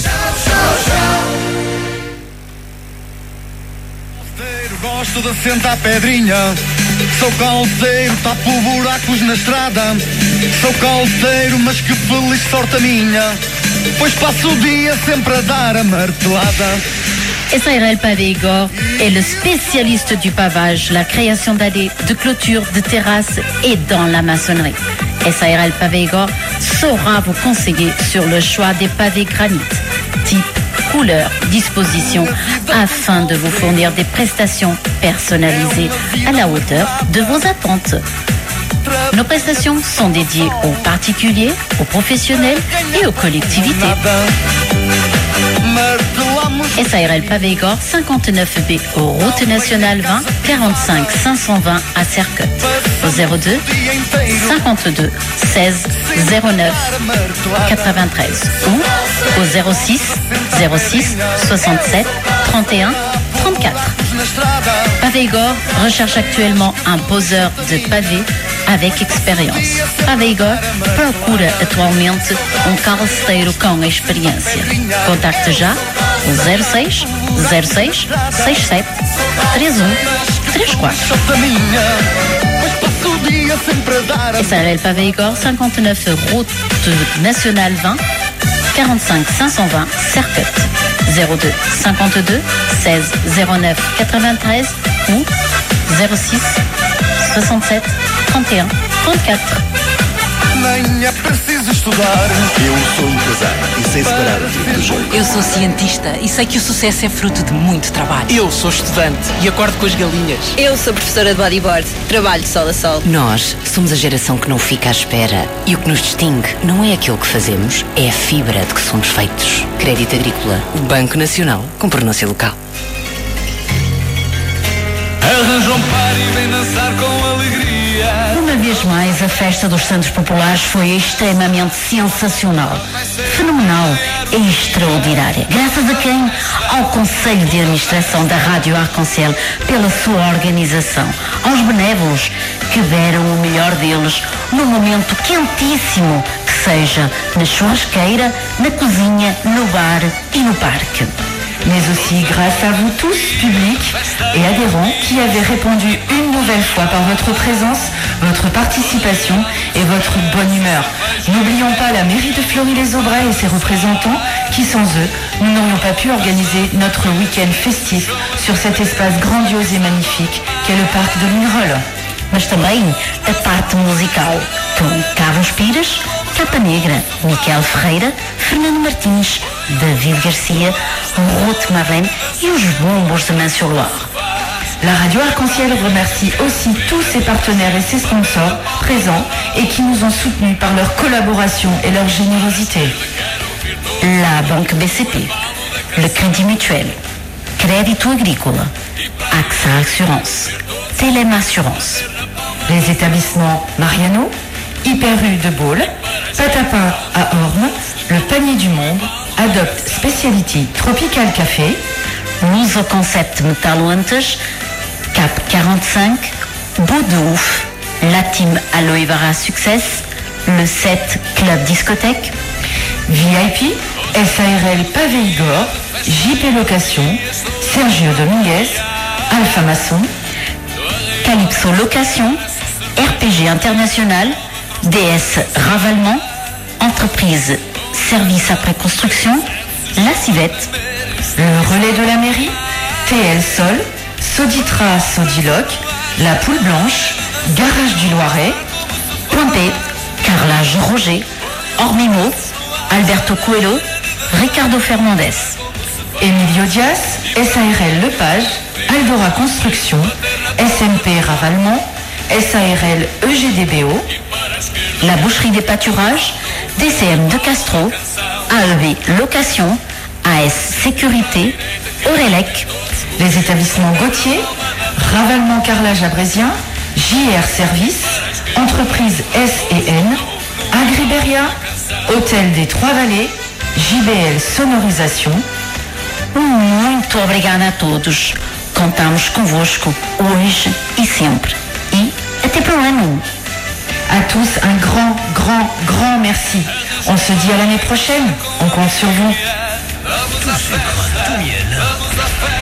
Gosto de sentar pedrinha, sou calceiro, tapo buracos na estrada. Sou calceiro, mas que feliz sorte a minha, pois passo o dia sempre a dar a martelada. S A R L Pavé Igor est le spécialiste du pavage, la création d'allées, de clôtures, de terrasses et dans la maçonnerie. S A R L Pavé Igor saura vous conseiller sur le choix des pavés granit, type, couleur, disposition, afin de vous fournir des prestations personnalisées à la hauteur de vos attentes. Nos prestations sont dédiées aux particuliers, aux professionnels et aux collectivités. S A R L Pavé Igor, cinquante-neuf B, route nationale vingt, quarante-cinq cinq cent vingt à Serquette. Au zéro deux, cinquante-deux, seize, zéro neuf, quatre-vingt-treize ou au zéro six, zéro six, soixante-sept, trente et un, trente-quatre. Pavé Igor recherche actuellement un poseur de pavé avec experiência. Pavé Igor procura atualmente um calceteiro com experiência. Contacte já o zero seis, zero seis, sessenta e sete, trinta e um, trinta e quatro. S A R L Pavé Igor, cinquante-neuf route nationale vingt, quarante-cinq cinq cent vingt, Serquette. zéro deux, cinquante-deux, seize, zéro neuf, quatre-vingt-treize ou zéro six, soixante-sept, trente et un, trente-quatre. Nem é preciso estudar. Eu sou empresário e sei separar o trigo do joio. Eu sou cientista e sei que o sucesso é fruto de muito trabalho. Eu sou estudante e acordo com as galinhas. Eu sou professora de bodyboard, trabalho de sol a sol. Nós somos a geração que não fica à espera. E o que nos distingue não é aquilo que fazemos, é a fibra de que somos feitos. Crédito Agrícola, o Banco Nacional, com pronúncia local. Arranjam par e vem dançar com alegria. Uma vez mais, a festa dos Santos Populares foi extremamente sensacional, fenomenal e extraordinária. Graças a quem? Ao Conselho de Administração da Rádio Arconcel, pela sua organização, aos benévolos que deram o melhor deles num momento quentíssimo, que seja na churrasqueira, na cozinha, no bar e no parque. mais aussi grâce à vous tous, public et adhérents, qui avez répondu une nouvelle fois par votre présence, votre participation et votre bonne humeur. N'oublions pas la mairie de Fleury-les-Aubrais et ses représentants, qui sans eux, nous n'aurions pas pu organiser notre week-end festif sur cet espace grandiose et magnifique qu'est le parc de Lignerolles. mas também a parte musical, com Carlos Pires, Capa Negra, Miquel Ferreira, Fernando Martins, David Garcia, Ruth Marlene et os bombos de Main-sur-Loire. La radio Arc-en-Ciel remercie aussi tous ses partenaires et ses sponsors présents et qui nous ont soutenus par leur collaboration et leur générosité. La Banque B C P, le Crédit Mutuel, Crédito Agrícola, AXA Assurance, Telem Assurance. Les établissements Mariano, Hyper U de Baule, Patapin à Orme, le Panier du Monde, Adopt Speciality Tropical Café, Luso Concept Metaluantes, Cap quarante-cinq, Beau de Ouf, la team Aloe Vera Success, le sept Club Discothèque, V I P, S A R L Pavé Igor, J P Location, Sergio Dominguez, Alpha Maçon, Calypso Location, R P G International, D S Ravalement, Entreprise Service après construction, La Civette, le relais de la mairie, T L Sol, Soditra Sodiloc, La Poule Blanche, Garage du Loiret, Point P, Carrelage Roger, Ormimo, Alberto Coelho, Ricardo Fernandez, Emilio Dias, S A R L Lepage, Aldora Construction, S M P Ravalement, S A R L E G D B O, La Boucherie des Pâturages, D C M de Castro, A E B Location, A S Sécurité, Eurelec, les établissements Gauthier, Ravalement Carrelage Abrésien, J R Service, Entreprise S et N, Agriberia, Hôtel des Trois-Vallées, J B L Sonorisation. Muito obrigada a todos. Contamos convosco hoje e sempre. E até para o ano. À tous un grand, grand, grand merci. On se dit à l'année prochaine. On compte sur vous. Tout sucre, tout miel.